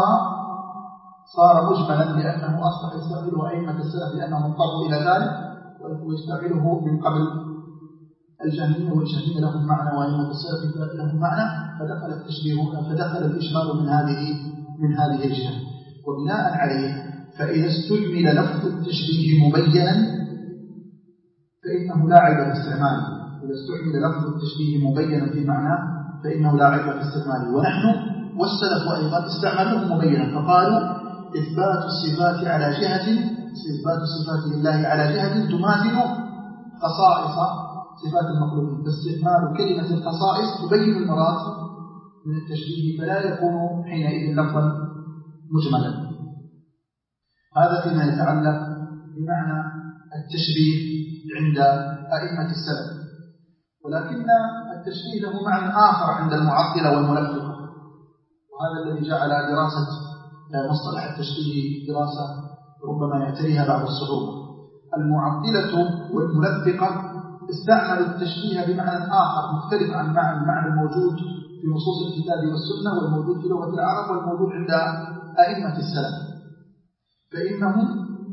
صار مجملا لأنه أصبح يستعمله أئمة السلف لأنهم اضطروا إلى ذلك، ويستعمله من قبل الجهمية، والجهمية لهم معنى وأئمة السلف لهم معنى، فدخل التشبيه فدخل الإجمال من هذه من هذه الجهة. وبناء عليه فإذا استعمل لفظ التشبيه مبينا فإنه لا عيب في استعماله. إذا استعمل لفظ التشبيه مبينا في معناه فإنه لا عيب في استعماله. ونحن والسلف أيضا استعملوه مبينا، فقالوا: إثبات الصفات على جهة إثبات الصفات لله على جهة تماثل خصائص صفات المخلوقين، فاستعمال كلمة الخصائص تبين المراد من التشبيه فلا يكون حينئذ لفظا مجملا. هذا فيما يتعلق بمعنى التشبيه عند أئمة السلف. ولكن التشبيه له معنى آخر عند المعطلة والملفقة، وهذا الذي جعل دراسة مصطلح التشبيه دراسة ربما يعتريها بعض الصعوبة. المعطلة والملفقة استعملوا التشبيه بمعنى آخر مختلف عن معنى المعنى الموجود في نصوص الكتاب والسنة والموجود في لغة العرب والموجود عند أئمة السلف. فإنهم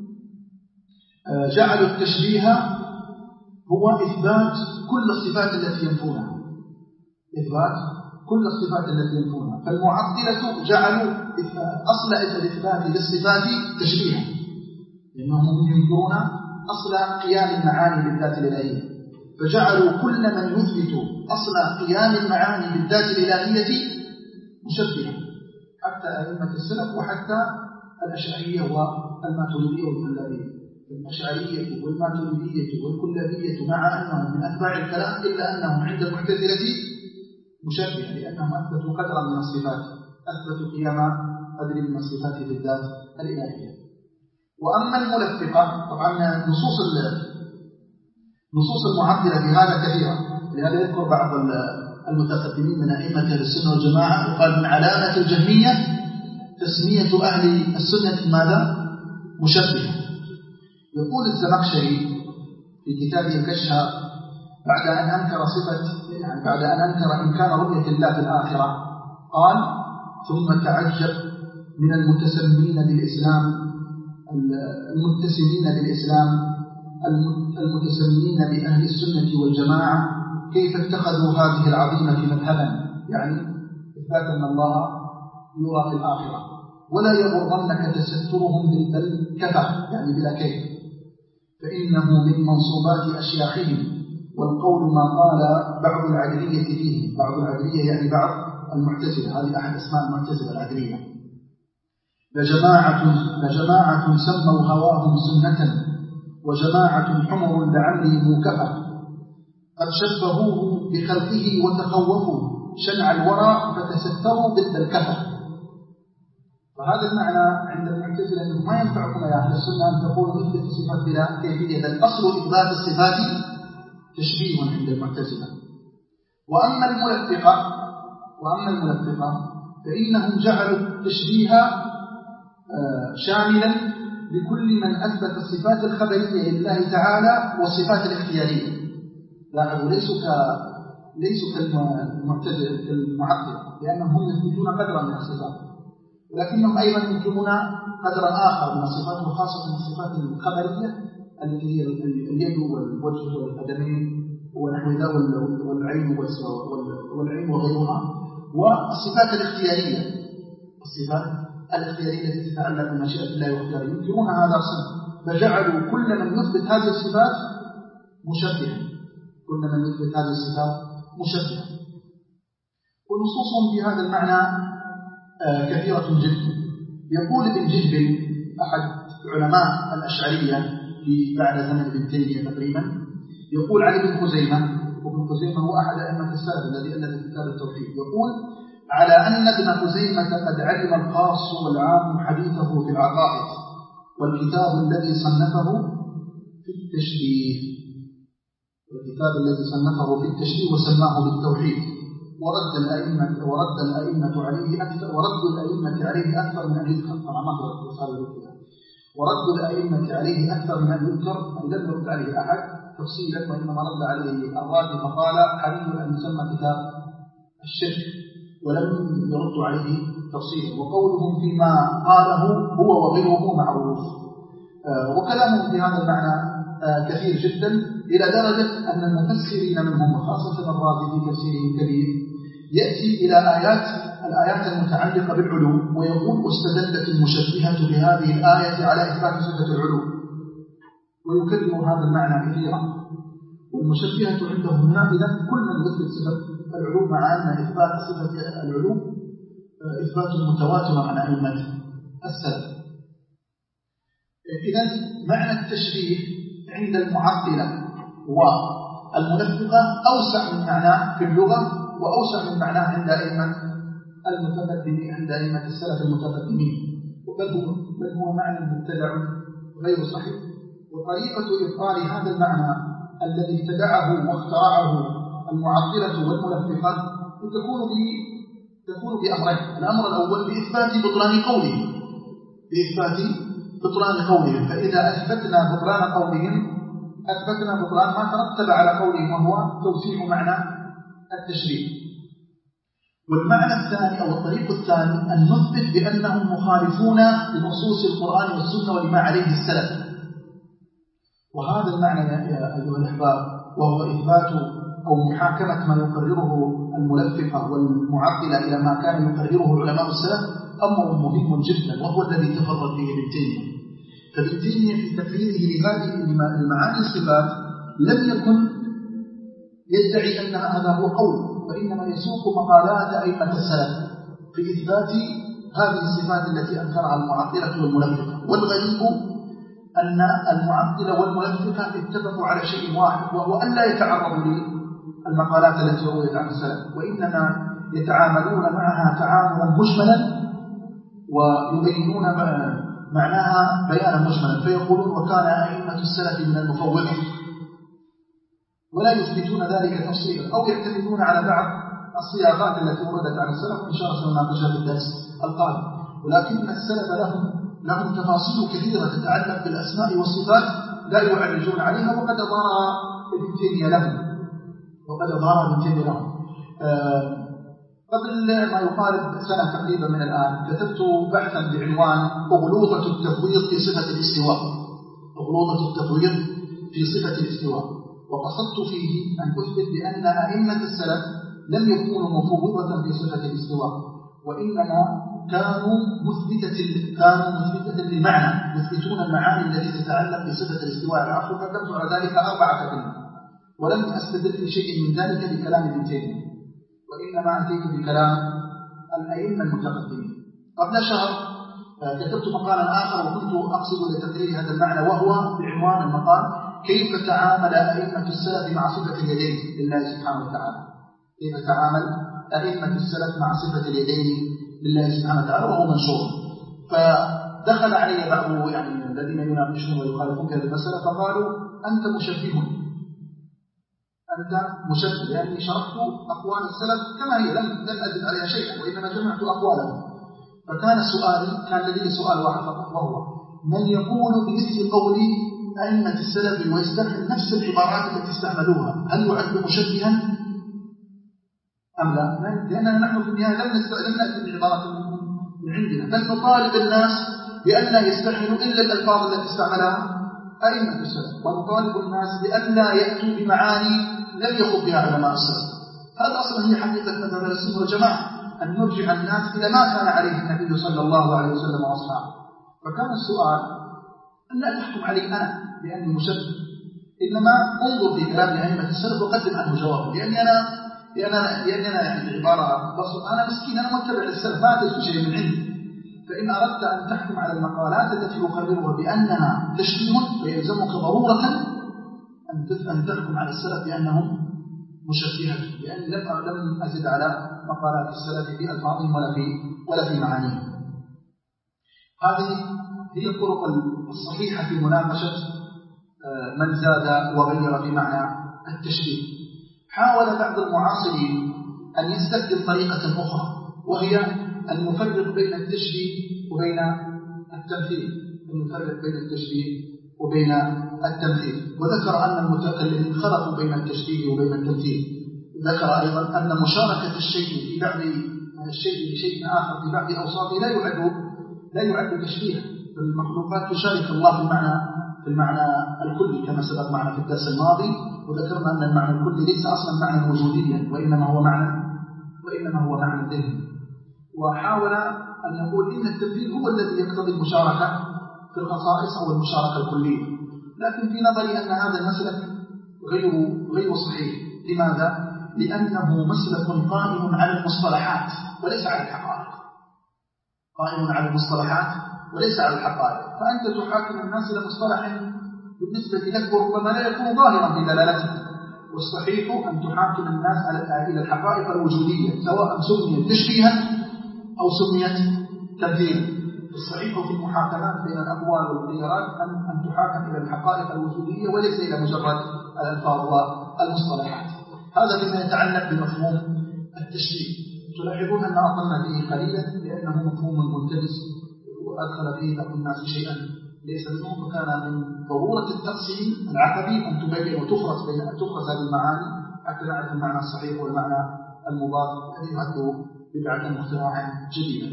جعلوا التشبيه هو إثبات كل الصفات التي ينفونها إثبات كل الصفات التي ينفونها. فالمعطلة جعلوا أصل الإثبات للصفات تشبيها، لأنهم ينكرون أصل قيام المعاني بالذات الإلهية، فجعلوا كل من يثبت أصل قيام المعاني بالذات الإلهية مشبها، حتى أئمة السلف وحتى الأشعرية والماتريدية والكلابية. الأشعرية والماتريدية والكلابية مع أنهم من أتباع الكلام إلا أنهم عند المعتزلة مشبهة، لأنهم أثبتوا قدرا من الصفات، أثبتوا قيام قدر من الصفات بالذات الإلهية. وأما الملفقة طبعا نصوص نصوص المعطلة في هذا كثيرة، لهذا يذكر بعض المتقدمين من أئمة أهل السنة والجماعة وقال: من علامة الجهمية تسمية أهل السنة ماذا؟ مشبهة. يقول الزمخشري في كتابه الكشف بعد أن أنكر صفة يعني بعد أن أنكر إمكان رؤية الله في الآخرة، قال: ثم تعجب من المتسمين بالإسلام المتسمين بالإسلام المتسمين بأهل السنة والجماعة كيف اتخذوا هذه العظيمة مذهبا، يعني إثبات أن الله يرى في الآخرة، ولا يغرنك تسترهم بالكفة يعني بلا كيف، فإنه من منصوبات أشياخهم، والقول ما قال بعض العدلية فيه. بعض العدلية يعني بعض المعتزلة، هذه أحد أسماء المعتزلة العدلية. لجماعة, لجماعة سموا هواهم سنة، وجماعة حمر لعمري موكفة، قد شبهوه بخلقه وتخوفوا شنع الورى فتستروا ضد الكفة. فهذا المعنى عند المعتزلة أنه ما ينفعكم يا أهل السنة أن تقولوا مثل الصفات بلا كيفية، الأصل إثبات الصفات تشبيه عند المعتزلة. وأما الملفقة وأما الملفقة فإنهم جعلوا التشبيه شاملا لكل من أثبت الصفات الخبرية لله تعالى والصفات الاختيارية. لاحظوا ليسوا ك ليسوا كالمعتزلة كالمعطلة، لأنهم هم يثبتون قدرا من الصفات، ولكنهم أيضا يثبتون قدرا آخر من الصفات، وخاصة الصفات الخبرية التي هي اليد والوجه والقدمين ونحو ذلك والعين والعين وغيرها، والصفات الاختيارية الصفات الاختيارية التي تتعلق بمشيئة الله واختياره، ينكرون هذا الصفة، فجعلوا كل من يثبت هذه الصفات مشبها، كل من يثبت هذه الصفات مشبها. ونصوصهم في هذا المعنى كثيرة جدا. يقول ابن جهبل أحد علماء الأشعرية في بعد زمن ابن تيمية تقريبا، يقول عن ابن خزيمة، وابن خزيمة هو أحد أئمة السلف الذي ألف كتاب التوحيد، يقول على أن ابن خزيمة قد علم الخاص والعام حديثه في العقائد، والكتاب الذي صنفه في التشبيه والكتاب الذي صنفه في التشبيه وسماه بالتوحيد، ورد الأئمة ورد الأئمة عليه أكثر ورد الأئمة عليه أكثر من أن يذكر. طبعا ما هو اتصال بالكتاب. ورد الأئمة عليه أكثر من أن يذكر، يعني لم يرد عليه أحد تفصيلا، وإنما رد عليه الرازي فقال حري أن يسمى كتاب الشرك، ولم يرد عليه تفصيلا. وقولهم فيما قاله هو وغيره معروف. آه وكلامهم في هذا المعنى آه كثير جدا، إلى درجة أن المفسرين منهم وخاصة الرازي في تفسيره الكبير يأتي إلى آيات الآيات المتعلقة بالعلو ويقول واستدلت المشبهة بهذه الآية على إثبات صفة العلو، ويكرر هذا المعنى كثيرا. والمشبهة عندهم هنا إذا كل من يثبت صفة العلو، مع أن إثبات صفة العلو إثبات متواتر عن أئمة السلف. إذا معنى التشبيه عند المعطلة والمنفقة أوسع من معناه في اللغة، وأوسع من معناه عند أئمة المتقدمين، عند أئمة السلف المتقدمين، بل هو بل هو معنى مبتدع غير صحيح. وطريقة إبطال هذا المعنى الذي ابتدعه واخترعه المعطلة والمنفقة تكون تكون بأمرين. الأمر الأول بإثبات بطلان قولهم بإثبات بطلان قولهم فإذا أثبتنا بطلان قولهم أثبتنا بطلان ما ترتب على قولهم، وهو توسيع معنى التشريع. والمعنى الثاني أو الطريق الثاني أن نثبت بأنهم مخالفون لنصوص القرآن والسنة ولما عليه السلف. وهذا المعنى يا أيها الأحباب وهو إثبات أو محاكمة ما يقرره الملفقة والمعطلة إلى ما كان يقرره علماء السلف أمر مهم جدا، وهو الذي تفرد به ابن تيمية. فابن تيمية في تقريره لهذه المعاني الصفات لم يكن يدعي أن هذا هو قول، وإنما يسوق مقالات أئمة السلف في إثبات هذه الصفات التي أنكرها المعطلة والملفقة. والغريب أن المعطلة والملفقة اتفقوا على شيء واحد، وهو أن لا يتعرضوا للمقالات التي رويت عن السلف، وإنما يتعاملون معها تعاملا مجملا ويبينون معناها بيانا مجملا، فيقولون وكان أئمة السلف من المفوضين، ولا يثبتون ذلك تفصيلا، أو يعتمدون على بعض الصياغات التي وردت عن السلف، وإن شاء الله سنناقشها في الدرس القادم. ولكن السلف لهم لهم تفاصيل كثيرة تتعلق بالأسماء والصفات لا يعرجون عليها، وقد ظهر ابن تيمية لهم وقد ظهر ابن تيمية لهم آه قبل ما يقارب سنة تقريبا من الآن كتبت بحثا بعنوان أغلوظة التفويض في صفة الاستواء. أغلوظة التفويض في صفة الاستواء، وقصدت فيه أن أثبت بأن أئمة السلف لم يكونوا مفوضة في صفة الاستواء، وإنما كانوا مثبتة كانوا مثبتة للمعنى، مثبتون المعاني التي تتعلق بصفة الاستواء على العرش. وقدمت على ذلك أربعة كلمات، ولم أستدل في شيء من ذلك بكلام ابن تيمية، وإنما أتيت بكلام الأئمة المتقدمين. قبل شهر كتبت مقالا آخر وكنت أقصد لتقرير هذا المعنى، وهو بعنوان المقال: كيف تعامل أئمة السلف مع صفة اليدين لله سبحانه وتعالى. كيف تعامل أئمة السلف مع صفة اليدين لله سبحانه وتعالى، وهو منشور. فدخل علي بعض يعني الذين يناقشون ويخالفون هذه المسألة فقالوا: أنت مشبه، أنت مشبه، لأني شرحت أقوال السلف كما هي، لم لم أزد عليها شيئا، وإنما جمعت أقوالهم. فكان سؤالي كان لدي سؤال واحد فقط، وهو: من يقول بمثل قول أئمة السلف ويستحمل نفس العبارات التي استعملوها، هل يعد مشبها أم لا؟ لأننا نحن في النهاية لم نأتي بعبارة من عندنا، بل نطالب الناس بأن لا يستحملوا إلا الألفاظ التي استعملها أئمة السلف، ونطالب الناس بأن لا يأتوا بمعاني لم يخض بها علماء السلف. هذا أصلا هي حقيقة مذهب السنة والجماعة، أن نرجع الناس إلى ما كان عليه النبي صلى الله عليه وسلم وأصحابه. فكان السؤال أن لا تحكم علي أنا لأني مشبه، إنما انظر في كلام أئمة السلف وقدم عنه جوابا، لأني أنا لأن أنا لأن أنا يعني العبارة بسيطة، أنا مسكين، أنا متبع للسلف، ما أدري شيء من عندي. فإن أردت أن تحكم على المقالات التي أقررها بأنها تشبيه، فيلزمك ضرورة أن أن تحكم على السلف بأنهم مشبهة، لأن لم لم أزد على مقالات السلف في ألفاظهم ولا في ولا في معانيهم. هذه هي الطرق الصحيحة في مناقشة من زاد وغير في معنى التشبيه. حاول بعض المعاصرين أن يستخدم طريقة أخرى، وهي أن يفرق بين التشبيه وبين التمثيل، أن يفرق بين التشبيه وبين التمثيل، وذكر أن المتكلمين خلطوا بين التشبيه وبين التمثيل. ذكر أيضا أن مشاركة الشيء في بعض الشيء لشيء آخر في بعض أوصافه لا يعد لا يعد تشبيه، فالمخلوقات تشارك الله في المعنى في المعنى الكلي كما سبق معنا في الدرس الماضي، وذكرنا أن المعنى الكلي ليس أصلا معنى وجوديا، وإنما هو معنى وإنما هو معنى ذهني. وحاول أن يقول إن التمثيل هو الذي يقتضي المشاركة في الخصائص أو المشاركة الكلية، لكن في نظري أن هذا المسلك غير غير صحيح. لماذا؟ لأنه مسلك قائم على المصطلحات وليس على الحقائق، قائم على المصطلحات وليس على الحقائق. فأنت تحاكم الناس إلى مصطلح بالنسبة لك وربما لا يكون ظاهرا في دلالته، والصحيح أن تحاكم الناس إلى الحقائق الوجودية، سواء سميت تشبيها أو سميت تمثيلا. الصحيح في المحاكمات بين الأقوال والخيارات أن أن تحاكم إلى الحقائق الوجودية وليس إلى مجرد الألفاظ والمصطلحات. هذا فيما يتعلق بمفهوم التشبيه. تلاحظون أن أطلنا فيه قليلا لأنه مفهوم ملتبس، وأدخل فيه بعض الناس شيئا ليس منه، فكان من ضرورة التقسيم العقدي أن تبين وتفرز بين أن تفرز هذه المعاني حتى نعرف المعنى الصحيح والمعنى المضاد الذي يعد بدعة مخترعا جديدا.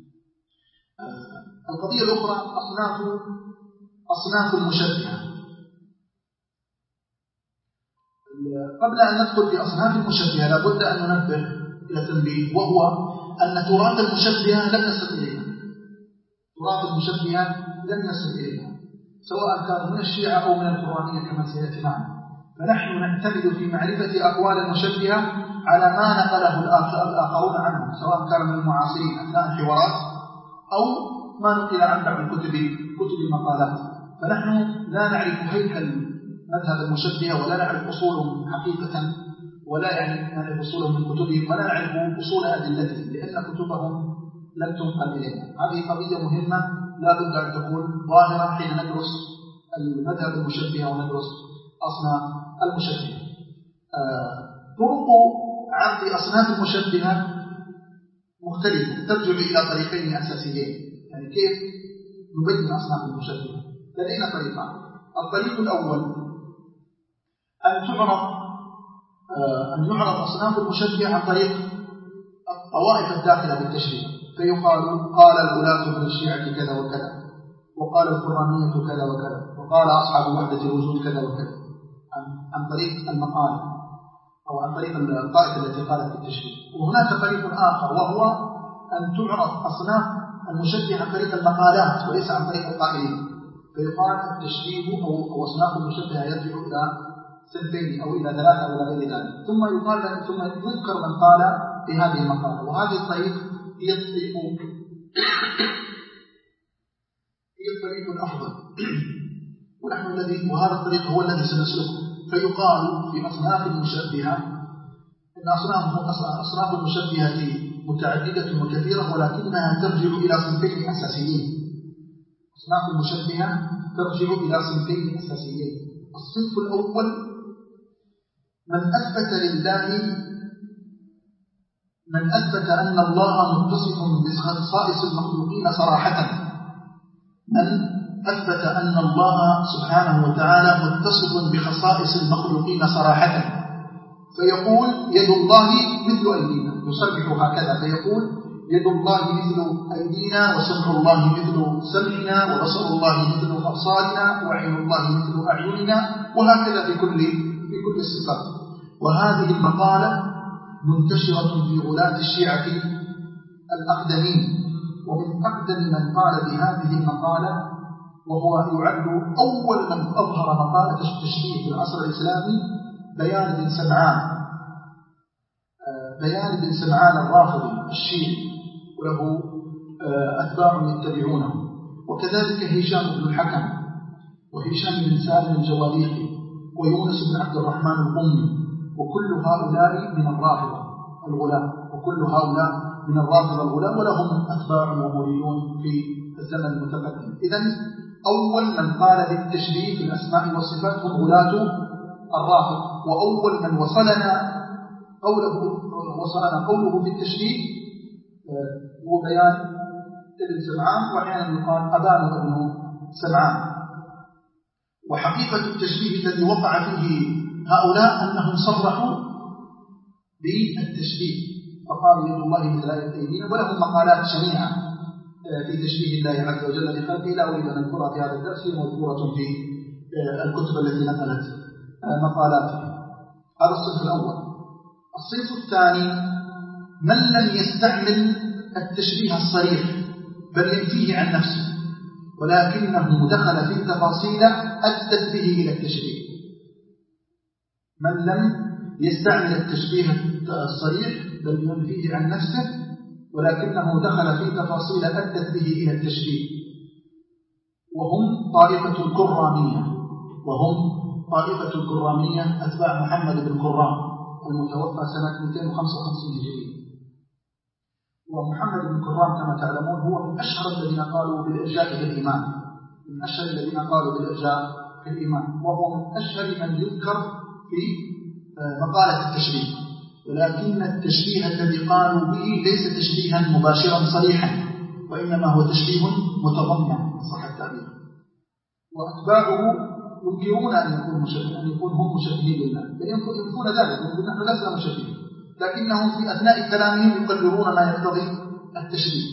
آه القضية الأخرى أصناف أصناف المشبهة. قبل أن ندخل في أصناف المشبهة لابد أن ننبه إلى تنبيه، وهو أن تراث المشبهة لم يصل إلينا. تراث المشبهة لم يصل إلينا سواء كانوا من الشيعة أو من القرآنية كما سيأتي معنا. فنحن نعتمد في معرفة أقوال المشبهة على ما نقله الآخرون عنهم، سواء كانوا من المعاصرين أثناء الحوارات أو ما نقل عن بعض الكتب كتب المقالات. فنحن لا نعرف هيكل مذهب المشبهة ولا نعرف أصولهم حقيقة، ولا يعني نعرف أصولهم من كتبهم، ولا نعرف أصول أدلتهم لأن كتبهم لم تنقل إلينا. هذه قضية مهمة لا بد أن تكون ظاهرة حين ندرس المذهب المشبهة وندرس أصناف المشبهة. آه، طرق عرض أصناف المشبهة مختلفة ترجع إلى طريقين أساسيين. يعني كيف نبين أصناف المشبهة؟ لدينا طريقان. الطريق الأول أن تعرض آه، أن يعرض أصناف المشبهة عن طريق الطوائف الداخلة بالتشبيه، فيقال قال الغلاة من الشيعة كذا وكذا، وقال القرآنية كذا وكذا، وقال أصحاب وحدة الوجود كذا وكذا عن, عن طريق المقال أو عن طريق القائد التي قالت بالتشبيه. وهناك طريق آخر وهو أن تعرف أصناف المشبه عن طريق المقالات وليس عن طريق القائلين، فيقال التشبيه أو أصناف المشبه يرجع إلى سنتين أو إلى ثلاثة أو إلى غير ذلك، ثم يقال ثم يذكر من قال في هذه المقالة. وهذه الطريق هي الطريق هي الطريق الأفضل ونحن الذي وهذا الطريق هو الذي سنسلكه. فيقال في أصناف المشبهة إن أصناف أصناف المشبهة متعددة وكثيرة ولكنها ترجع إلى صنفين أساسيين. أصناف المشبهة ترجع إلى صنفين أساسيين. الصنف الأول من أثبت لله من أثبت أن الله متصف بخصائص المخلوقين صراحة، من أثبت أن الله سبحانه وتعالى متصف بخصائص المخلوقين صراحة، فيقول يد الله مثل أيدينا، يصرح هكذا فيقول يد الله مثل أيدينا، وسمع الله مثل سمعنا، وبصر الله مثل أبصارنا، وعين الله مثل أعيننا، وهكذا في كل في كل الصفات. وهذه المقالة منتشرة في غلاة الشيعة الأقدمين، ومن أقدم من قال بهذه المقالة وهو يعد أول من أظهر مقالة التشبيه في العصر الإسلامي بيان بن سمعان بيان بن سمعان الرافضي الشيعي، وله أتباع يتبعونه، وكذلك هشام بن الحكم وهشام بن سالم الجواليقي ويونس بن عبد الرحمن القمي، وكل هؤلاء من الرافضة الغلاة وكل هؤلاء من الرافضة الغلاة ولهم أتباع ومريدون في الزمن المتقدم. إذن أول من قال بالتشبيه في الأسماء والصفات هم غلاة الرافض، وأول من وصلنا قوله وصلنا قوله بالتشبيه هو بيان ابن سمعان، وأحيانا يقال أبان ابن سمعان. وحقيقة التشبيه الذي وقع فيه هؤلاء أنهم صرحوا بالتشبيه فقالوا يد الله مثل أيدينا، ولهم مقالات شنيعة في تشبيه الله عز وجل بخلقه لا أريد أن نذكرها في هذا الدرس، هي مذكورة في الكتب التي نقلت مقالاتها. هذا الصنف الأول. الصنف الثاني من لم يستعمل التشبيه الصريح بل ينفيه عن نفسه، ولكنه دخل في تفاصيل أدت به إلى التشبيه. من لم يستعمل التشبيه الصريح بل ينفيه عن نفسه، ولكنه دخل في تفاصيل أدت به إلى التشبيه، وهم طائفة الكرامية وهم طائفة الكرامية أتباع محمد بن كرام المتوفى سنة مئتين وخمسة وخمسين هجرية. ومحمد بن كرام كما تعلمون هو من أشهر الذين قالوا بالإرجاء في الإيمان من أشهر الذين قالوا بالإرجاء في الإيمان وهو من أشهر من يذكر في مقالة التشبيه. ولكن التشبيه الذي قالوا به ليس تشبيها مباشرا صريحا، وإنما هو تشبيه متضمن صح التعبير. وأتباعه ينكرون أن يكون مشبه أن يكون هم مشبهين لله، بل ينكرون ذلك يقولون نحن لسنا مشبهين، لكنهم في أثناء كلامهم يقررون ما يقتضي التشبيه.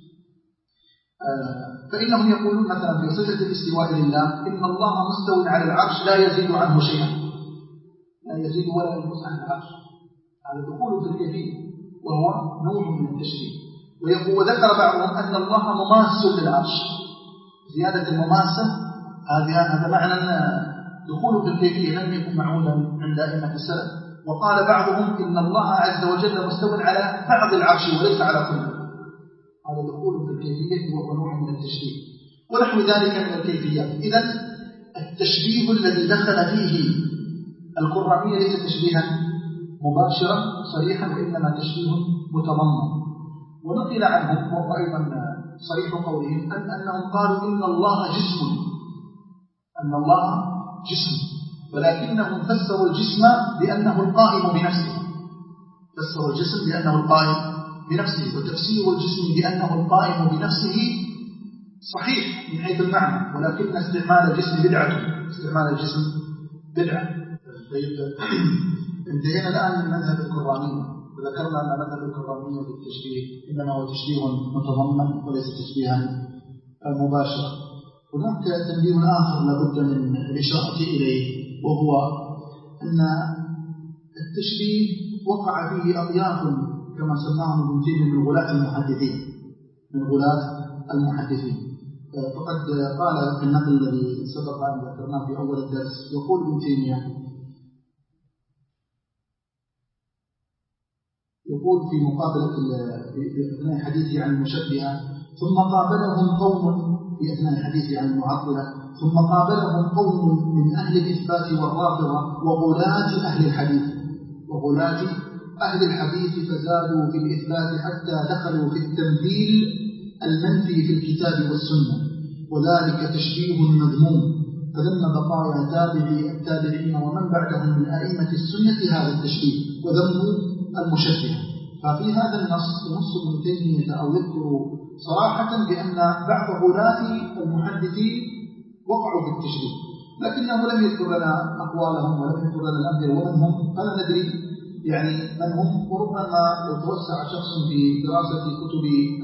آه فإنهم يقولون مثلا في صفة الاستواء لله إن الله مستوٍ على العرش لا يزيد عنه شيئا، لا يزيد ولا ينقص عن العرش، هذا دخول في الكيفية وهو نوع من التشبيه. وذكر بعضهم أن الله مماس للعرش، زيادة المماسة هذا معنى دخول في الكيفية لم يكن معولا عند أئمة السلف. وقال بعضهم إن الله عز وجل مستوٍ على بعض العرش وليس على كله، هذا دخول في الكيفية وهو نوع من التشبيه ونحو ذلك من الكيفيات. إذن التشبيه الذي دخل فيه الكرامية ليس تشبيها مباشرا صريحا، وإنما تشبيه متضمن. ونقل عنهم وهو أيضا صريح قولهم أن أنهم قالوا إن الله جسم أن الله جسم ولكنهم فسروا الجسم بأنه القائم بنفسه فسروا الجسم بأنه القائم بنفسه وتفسير الجسم بأنه القائم بنفسه صحيح من حيث المعنى، ولكن استعمال الجسم بدعة استعمال الجسم بدعة. انتهينا الآن من مذهب الكرامية، وذكرنا أن مذهب الكرامية بالتشبيه إنما هو تشبيه متضمن وليس تشبيها مباشرا. هناك تنبيه آخر لابد من الإشارة إليه، وهو أن التشبيه وقع فيه أطياف كما سماهم ابن تيمية من غلاة المحدثين من غلاة المحدثين فقد قال في النقل الذي سبق أن ذكرناه في أول الدرس، يقول ابن تيمية يقول في مقابلة في أثناء حديثه عن المشبهة: ثم قابلهم قوم في أثناء حديثه عن المعطلة ثم قابلهم قوم من أهل الإثبات والرافضة وغلاة أهل الحديث وغلاة أهل الحديث فزادوا في الإثبات حتى دخلوا في التمثيل المنفي في الكتاب والسنة، وذلك تشبيه مذموم، فذم بقايا تابعي التابعين ومن بعدهم من أئمة السنة هذا التشبيه وذموا المشبهة. ففي هذا النص ينص ابن تيمية أو يذكر صراحة بأن بعض غلاة المحدثين وقعوا في التشبيه، لكنه لم يذكر لنا أقوالهم ولم يذكر لنا الأمثلة ومن هم، فلا ندري يعني من هم. وربما لو توسع شخص في دراسة كتب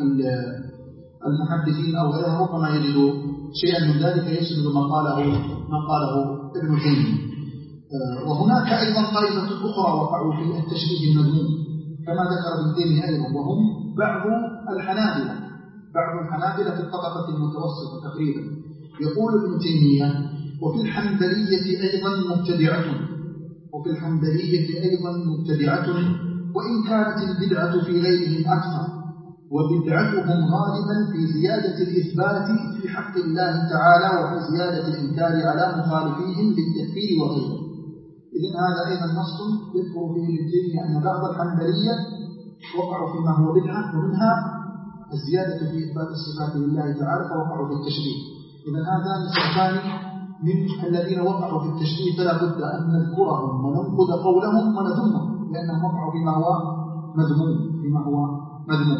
المحدثين أو غيرها ربما يجد شيئا من ذلك يسند ما قاله ما قاله ابن تيمية. وهناك أيضا طائفة أخرى وقعوا في التشبيه المذموم كما ذكر ابن تيمية أيضا، وهم بعض الحنابلة بعض الحنابلة في الطبقة المتوسطة تقريبا. يقول ابن تيمية: وفي الحنبلية أيضا مبتدعة وفي الحنبلية أيضا مبتدعة وإن كانت البدعة في غيرهم أكثر، وبدعتهم غالبا في زيادة الإثبات في حق الله تعالى وفي زيادة الإنكار على مخالفيهم بالتكفير وغيره. إذن هذا أيضا نص يذكر فيه ابن تيمية أن بعض الحنبلية وقعوا فيما هو بدعة، ومنها الزيادة في إثبات الصفات لله تعالى فوقعوا في التشبيه. إذن هذا نسبتان من الذين وقعوا في التشبيه، فلا بد أن نذكرهم وننقد قولهم ونذمهم لأنهم وقعوا فيما هو مذموم فيما هو مذموم.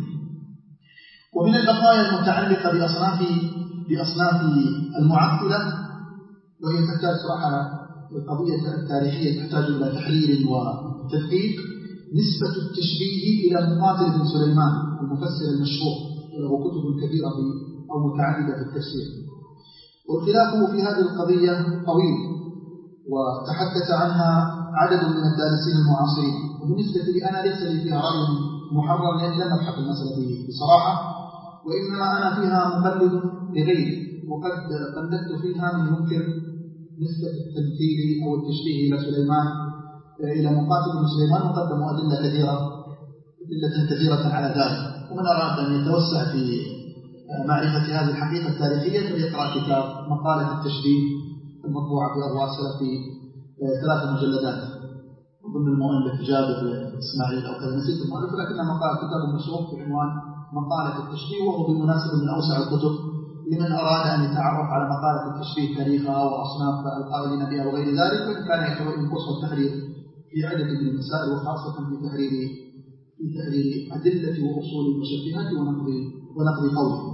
ومن البقايا المتعلقة بأصناف بأصناف المعطلة، وهي تحتاج صراحة القضية التاريخية تحتاج إلى تحرير وتدقيق، نسبة التشبيه إلى مقاتل بن سليمان المفسر المشهور، وله كتب كثيرة أو متعددة في التفسير. والخلاف في هذه القضية طويل وتحدث عنها عدد من الدارسين المعاصرين، وبالنسبة لي أنا ليس لي فيها رأي محرر لأني لم أبحث المسألة بصراحة، وإنما أنا فيها مقلد لغيري، وقد قلدت فيها من ينكر نسبة التمثيل أو التشبيه إلى سليمان إلى مقاتل بن سليمان، وقدموا أدلة كثيرة أدلة كثيرة على ذلك. ومن أراد أن يتوسع في معرفة هذه الحقيقة التاريخية فليقرأ كتاب مقالة التشبيه المطبوعة في أرواس في ثلاث مجلدات ضمن المؤلف جابر إسماعيل أو كذا، نسيت المؤلف، لكنها مقالة كتاب مشهور بعنوان مقالة التشبيه، وهو بالمناسبة من أوسع الكتب لمن أراد أن يتعرف على مقالة التشبيه تاريخها وأصناف القائلين بها وغير ذلك، وإن كان يحتوي ينقص التحرير في عدد من المسائل، وخاصة في تحرير في تحرير أدلة وأصول المشبهات ونقض ونقض قولهم.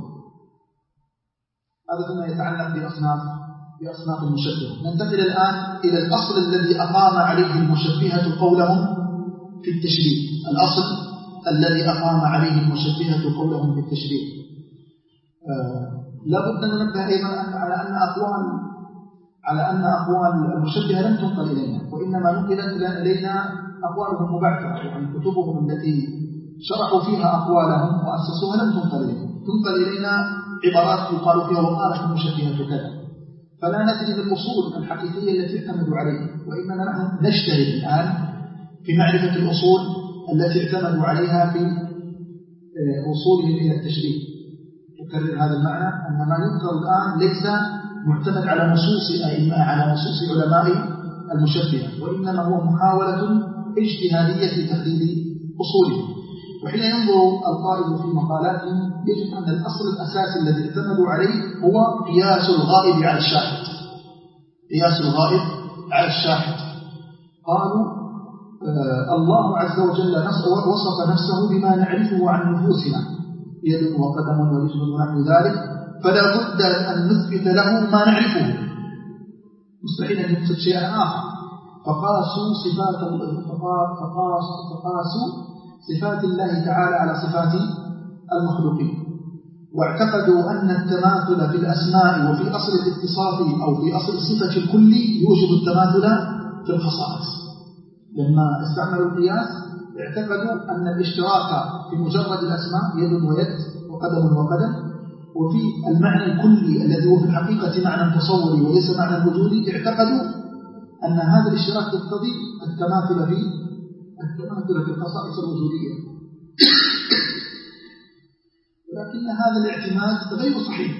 هذا فيما يتعلق بأصناف بأصناف المشبهة. ننتقل الآن إلى الأصل الذي أقام عليه المشبهة قولهم في التشبيه. الأصل الذي أقام عليه المشبهة قولهم في التشبيه. آه لا بد أن ننبه أيضا على أن أقوال على أن أقوال المشبهة لم تنقل إلينا، وإنما نقلت إلينا أقوالهم مبعثرة، يعني كتبهم التي شرحوا فيها أقوالهم وأسسوها لم تنقل إلينا، تنقل إلينا عبارات يقال فيها وقالت المشبهة كذا، فلا ندري بالأصول الحقيقية التي اعتمدوا عليها، وإنما نحن نجتهد الآن في معرفة الأصول التي اعتمدوا عليها في وصولهم إلى التشبيه. أكرر هذا المعنى أن ما يذكر الآن ليس معتمد على نصوص أئمة على نصوص علماء المشبهة، وإنما هو محاولة اجتهادية لتحديد أصولهم. وحين ينظر القائل في مقالاتهم يجد أن الأصل الأساسي الذي اعتمدوا عليه هو قياس الغائب على الشاهد. قياس الغائب على الشاهد. قالوا آه الله عز وجل وصف نفسه بما نعرفه عن نفوسنا، يد وقدم ورجل ونحو ذلك، فلا بد أن نثبت له ما نعرفه، مستحيل أن نثبت شيئا آخر. فقاسوا صفات فقاسوا صفات الله تعالى على صفات المخلوقين. واعتقدوا أن التماثل في الأسماء وفي أصل الاتصاف أو في أصل الصفة الكلي يوجب التماثل في الخصائص. لما استعملوا القياس اعتقدوا أن الاشتراك في مجرد الأسماء يد ويد وقدم وقدم، وفي المعنى الكلي الذي هو في الحقيقة معنى تصوري وليس معنى وجودي اعتقدوا أن هذا الاشتراك يقتضي التماثل في التماثل في الخصائص الوجودية. لكن هذا الاعتماد غير صحيح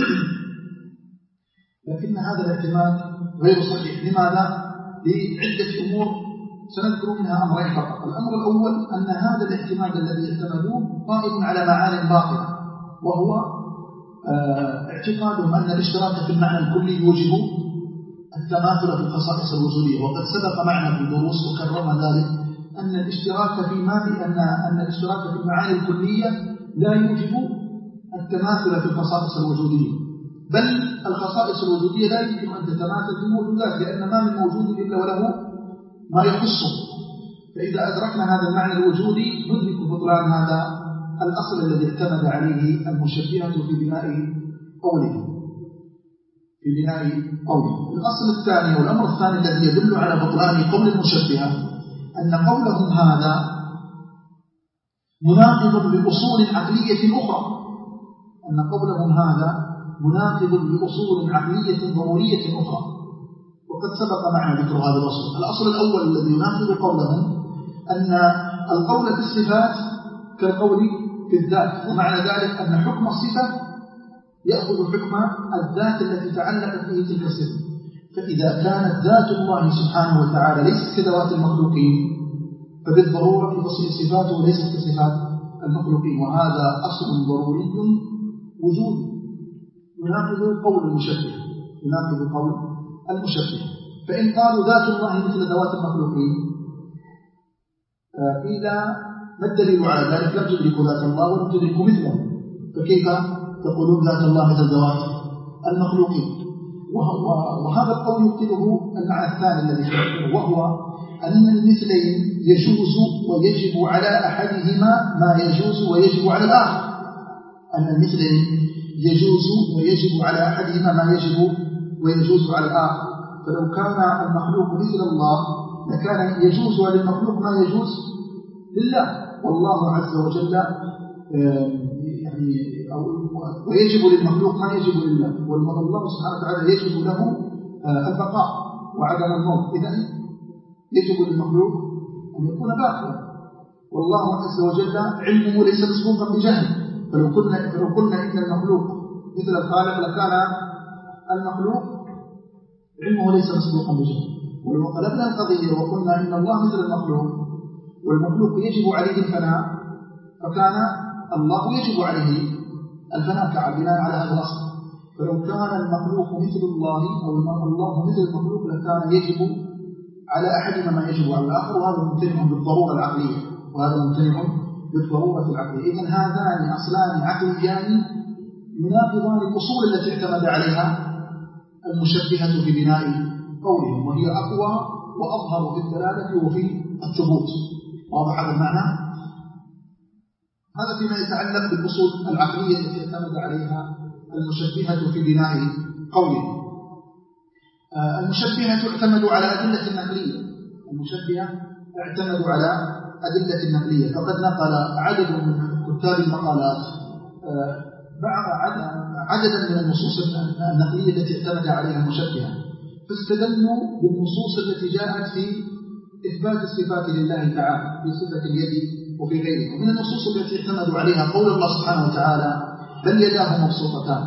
لكن هذا الاعتماد غير صحيح لماذا؟ لعدة أمور سنذكر منها أمرين فقط. الأمر الأول أن هذا الاعتماد الذي اعتمدوه قائم على معان باطلة، وهو اعتقادهم أن الاشتراك في المعنى الكلي يوجب التماثل في الخصائص الوجودية. وقد سبق معنا في الدروس وكررنا ذلك أن الاشتراك في ما في أن أن الاشتراك في المعاني الكلية لا يوجب التماثل في الخصائص الوجودية، بل الخصائص الوجودية لا يمكن أن تتماثل في الموجودات، لأن ما من موجود إلا وله ما يخصه. فإذا أدركنا هذا المعنى الوجودي ندرك بطلان هذا الأصل الذي اعتمد عليه المشبهة في بناء قوله في بناء قوله. الأصل الثاني والأمر الثاني الذي يدل على بطلان قول المشبهة أن قولهم هذا مناقض لأصول عقلية أخرى أن قولهم هذا مناقض لأصول عقلية ضرورية أخرى، وقد سبق معنا ذكر هذا الأصل. الأصل الأول الذي يناقض قولهم أن القول في الصفات كالقول في الذات، ومعنى ذلك أن حكم الصفة يأخذ حكم الذات التي تعلقت به تلك الصفة. فإذا كانت ذات الله سبحانه وتعالى ليست كذوات المخلوقين فبالضرورة تصل صفاته وليست كصفات المخلوقين، وهذا أصل ضروري وجودي يناقض قول المشبه يناقض قول المشبه. فإن قالوا ذات الله مثل ذوات المخلوقين قيل ما الدليل على ذلك؟ لم تدركوا ذات الله ولم تدركوا مثله، فكيف تقولون ذات الله مثل ذوات المخلوقين؟ وهذا القول يبطله المعنى الثاني الذي ذكره، وهو أن المثلين يجوز ويجب على أحدهما ما يجوز ويجب على الآخر أن المثلين يجوز ويجب على أحدهما ما يجب ويجوز على الآخر. فلو كان المخلوق مثل الله لكان يجوز للمخلوق ما يجوز لله، والله عز وجل يعني ويجب للمخلوق ما يجب لله، والله سبحانه وتعالى يجب له البقاء وعدم الموت. إذن يجب للمخلوق أن يكون باقيا، والله عز وجل علمه ليس مسبوقا بجهل. فلو قلنا فلو قلنا إن المخلوق مثل الخالق لكان المخلوق علمه ليس مسبوقا بجهل. ولو قلبنا القضية وقلنا إن الله مثل المخلوق والمخلوق يجب عليه الفناء فكان الله يجب عليه الفناء كعبناء على هذا الأصل. فلو كان المخلوق مثل الله أو الله مثل المخلوق لكان يجب على أحدنا ما يجب على الآخر، وهذا ممتنع بالضرورة العقلية وهذا ممتنع بالضرورة العقلية. إذن هذان أصلان عقليان يناقضان الأصول التي اعتمد عليها المشبهة في بناء قولهم، وهي أقوى وأظهر في الدلالة وفي الثبوت. واضح هذا المعنى؟ هذا فيما يتعلق بالأصول العقلية التي اعتمد عليها المشبهة في بناء قولهم. المشبهة اعتمدوا على أدلة النقلية المشبهة اعتمدوا على أدلة النقلية. فقد نقل عدد من كتاب المقالات عددا من النصوص النقلية التي اعتمد عليها المشبهة، فاستدلوا بالنصوص التي جاءت في إثبات الصفات لله تعالى في صفة اليد وفي غيرها. ومن النصوص التي اعتمدوا عليها قول الله سبحانه وتعالى بل يداه مبسوطتان،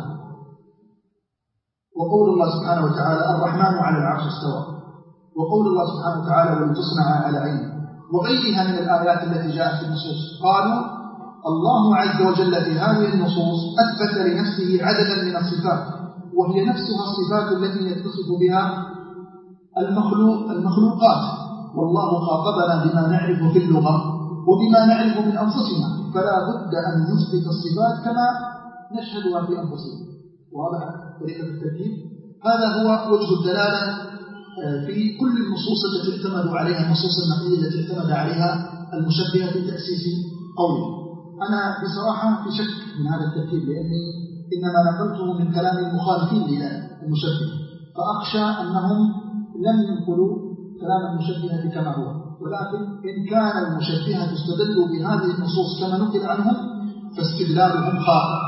وقول الله سبحانه وتعالى الرحمن على العرش استوى، وقول الله سبحانه وتعالى ولتصنع على عينه، وغيرها من الآيات التي جاءت في النصوص. قالوا الله عز وجل في هذه النصوص أثبت لنفسه عددا من الصفات، وهي نفسها الصفات التي يتصف بها المخلوق المخلوقات، والله خاطبنا بما نعرف في اللغة وبما نعرف من أنفسنا، فلا بد أن نثبت الصفات كما نشهدها في أنفسنا. واضح طريقة التركيب؟ هذا هو وجه الدلالة في كل النصوص التي اعتمدوا عليها النصوص النقلية التي اعتمد عليها المشبهة في تأسيس قوله. أنا بصراحة في شك من هذا الترتيب، لأني إنما نقلته من كلام المخالفين للمشبهة، فأخشى أنهم لم ينقلوا كلام المشبهة كما هو. ولكن إن كان المشبهة استدلوا بهذه النصوص كما نقل عنهم فاستدلالهم خاطئ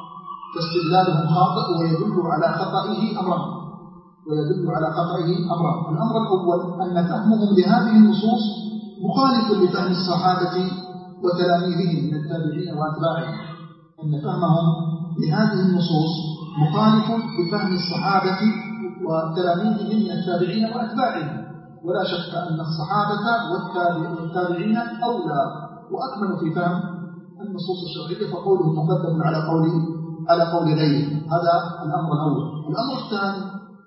فاستدلالهم خاطئ ويدل على خطئه أمران ويدل على خطئه أمران الأمر الأول أن فهمهم لهذه النصوص مخالف لفهم الصحابة وتلاميذهم من التابعين وأتباعهم أن فهمهم لهذه النصوص مخالف لفهم الصحابة وتلاميذهم من التابعين وأتباعهم، ولا شك أن الصحابة والتابعين أولى وأكمل في فهم النصوص الشرعية، فقولهم مقدم على قول على قول غيره. هذا الأمر الأول. الأمر الثاني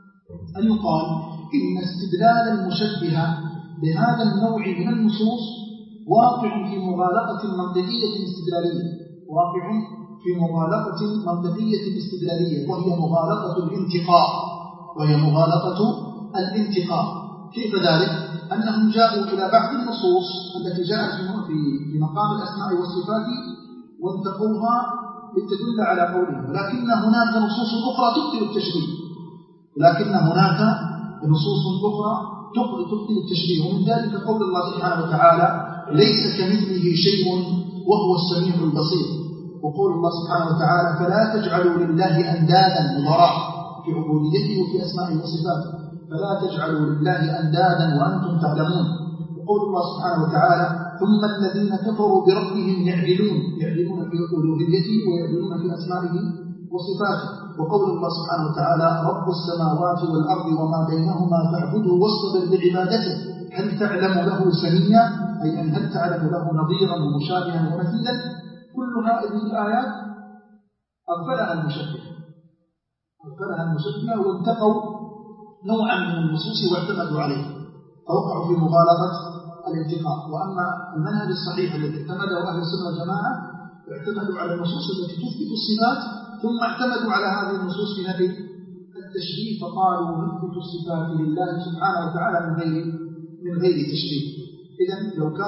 أن يقال إن استدلال المشبهة بهذا النوع من النصوص واقع في مغالطة منطقية استدلالية واقع في مغالطة منطقية استدلالية وهي مغالطة الانتقاء وهي مغالطة الانتقاء. كيف ذلك؟ أنهم جاءوا إلى بعض النصوص التي جاءت في مقام الأسماء والصفات وانتقوها لتدل على قولهم، ولكن هناك نصوص أخرى تبطل التشبيه ولكن هناك نصوص أخرى تبطل التشبيه ومن ذلك قول الله سبحانه وتعالى ليس كمثله شيء وهو السميع البصير، وقول الله سبحانه وتعالى فلا تجعلوا لله أندادا مضراء في عبوديته وفي أسمائه وصفاته، فلا تجعلوا لله أندادا وأنتم تعلمون، وقول الله سبحانه وتعالى ثم الذين كفروا بربهم يعدلون يعدلون في ألوهيته ويعدلون في أسمائه وصفاته، وقول الله سبحانه وتعالى رب السماوات والأرض وما بينهما فاعبده واصطبر لعبادته هل تعلم له سميا، أي أن هل تعلم له نظيرا ومشابها ومثيلا. كل هذه الآيات أغفلها المشبهة أغفلها المشبهة وانتقوا نوعا من النصوص واعتمدوا عليه فوقعوا في مغالطة الانتقاء. وأما المنهج الصحيح الذي اعتمده أهل السنة والجماعة اعتمدوا على النصوص التي تثبت الصفات ثم اعتمدوا على هذه النصوص في نفي التشبيه فقالوا نثبت الصفات لله سبحانه وتعالى من غير من غير تشبيه. إذن لو كان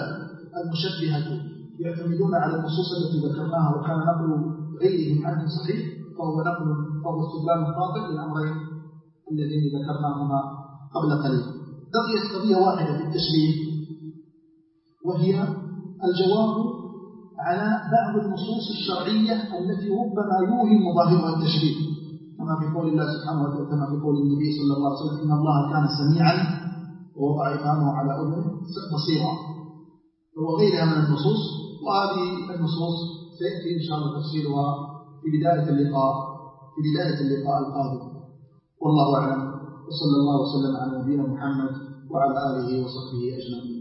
المشبهة يعتمدون على النصوص التي ذكرناها وكان نقل غيرهم عنه صحيح فهو نقل فهو استدلال خاطئ للأمرين الذين ذكرناهما قبل قليل. بقيت قضية واحدة في التشبيه وهي الجواب على بعض النصوص الشرعية التي ربما يوهم ظاهرها التشبيه كما في قول الله سبحانه وتعالى كما في قول النبي صلى الله عليه وسلم إن الله كان سميعا ووضع إمامه على أذنه بصيرا وغيرها من النصوص. وهذه النصوص سيأتي إن شاء الله تفصيلها في بداية اللقاء في بداية اللقاء القادم. والله أعلم وصلى الله وسلم على نبينا محمد وعلى آله وصحبه أجمعين.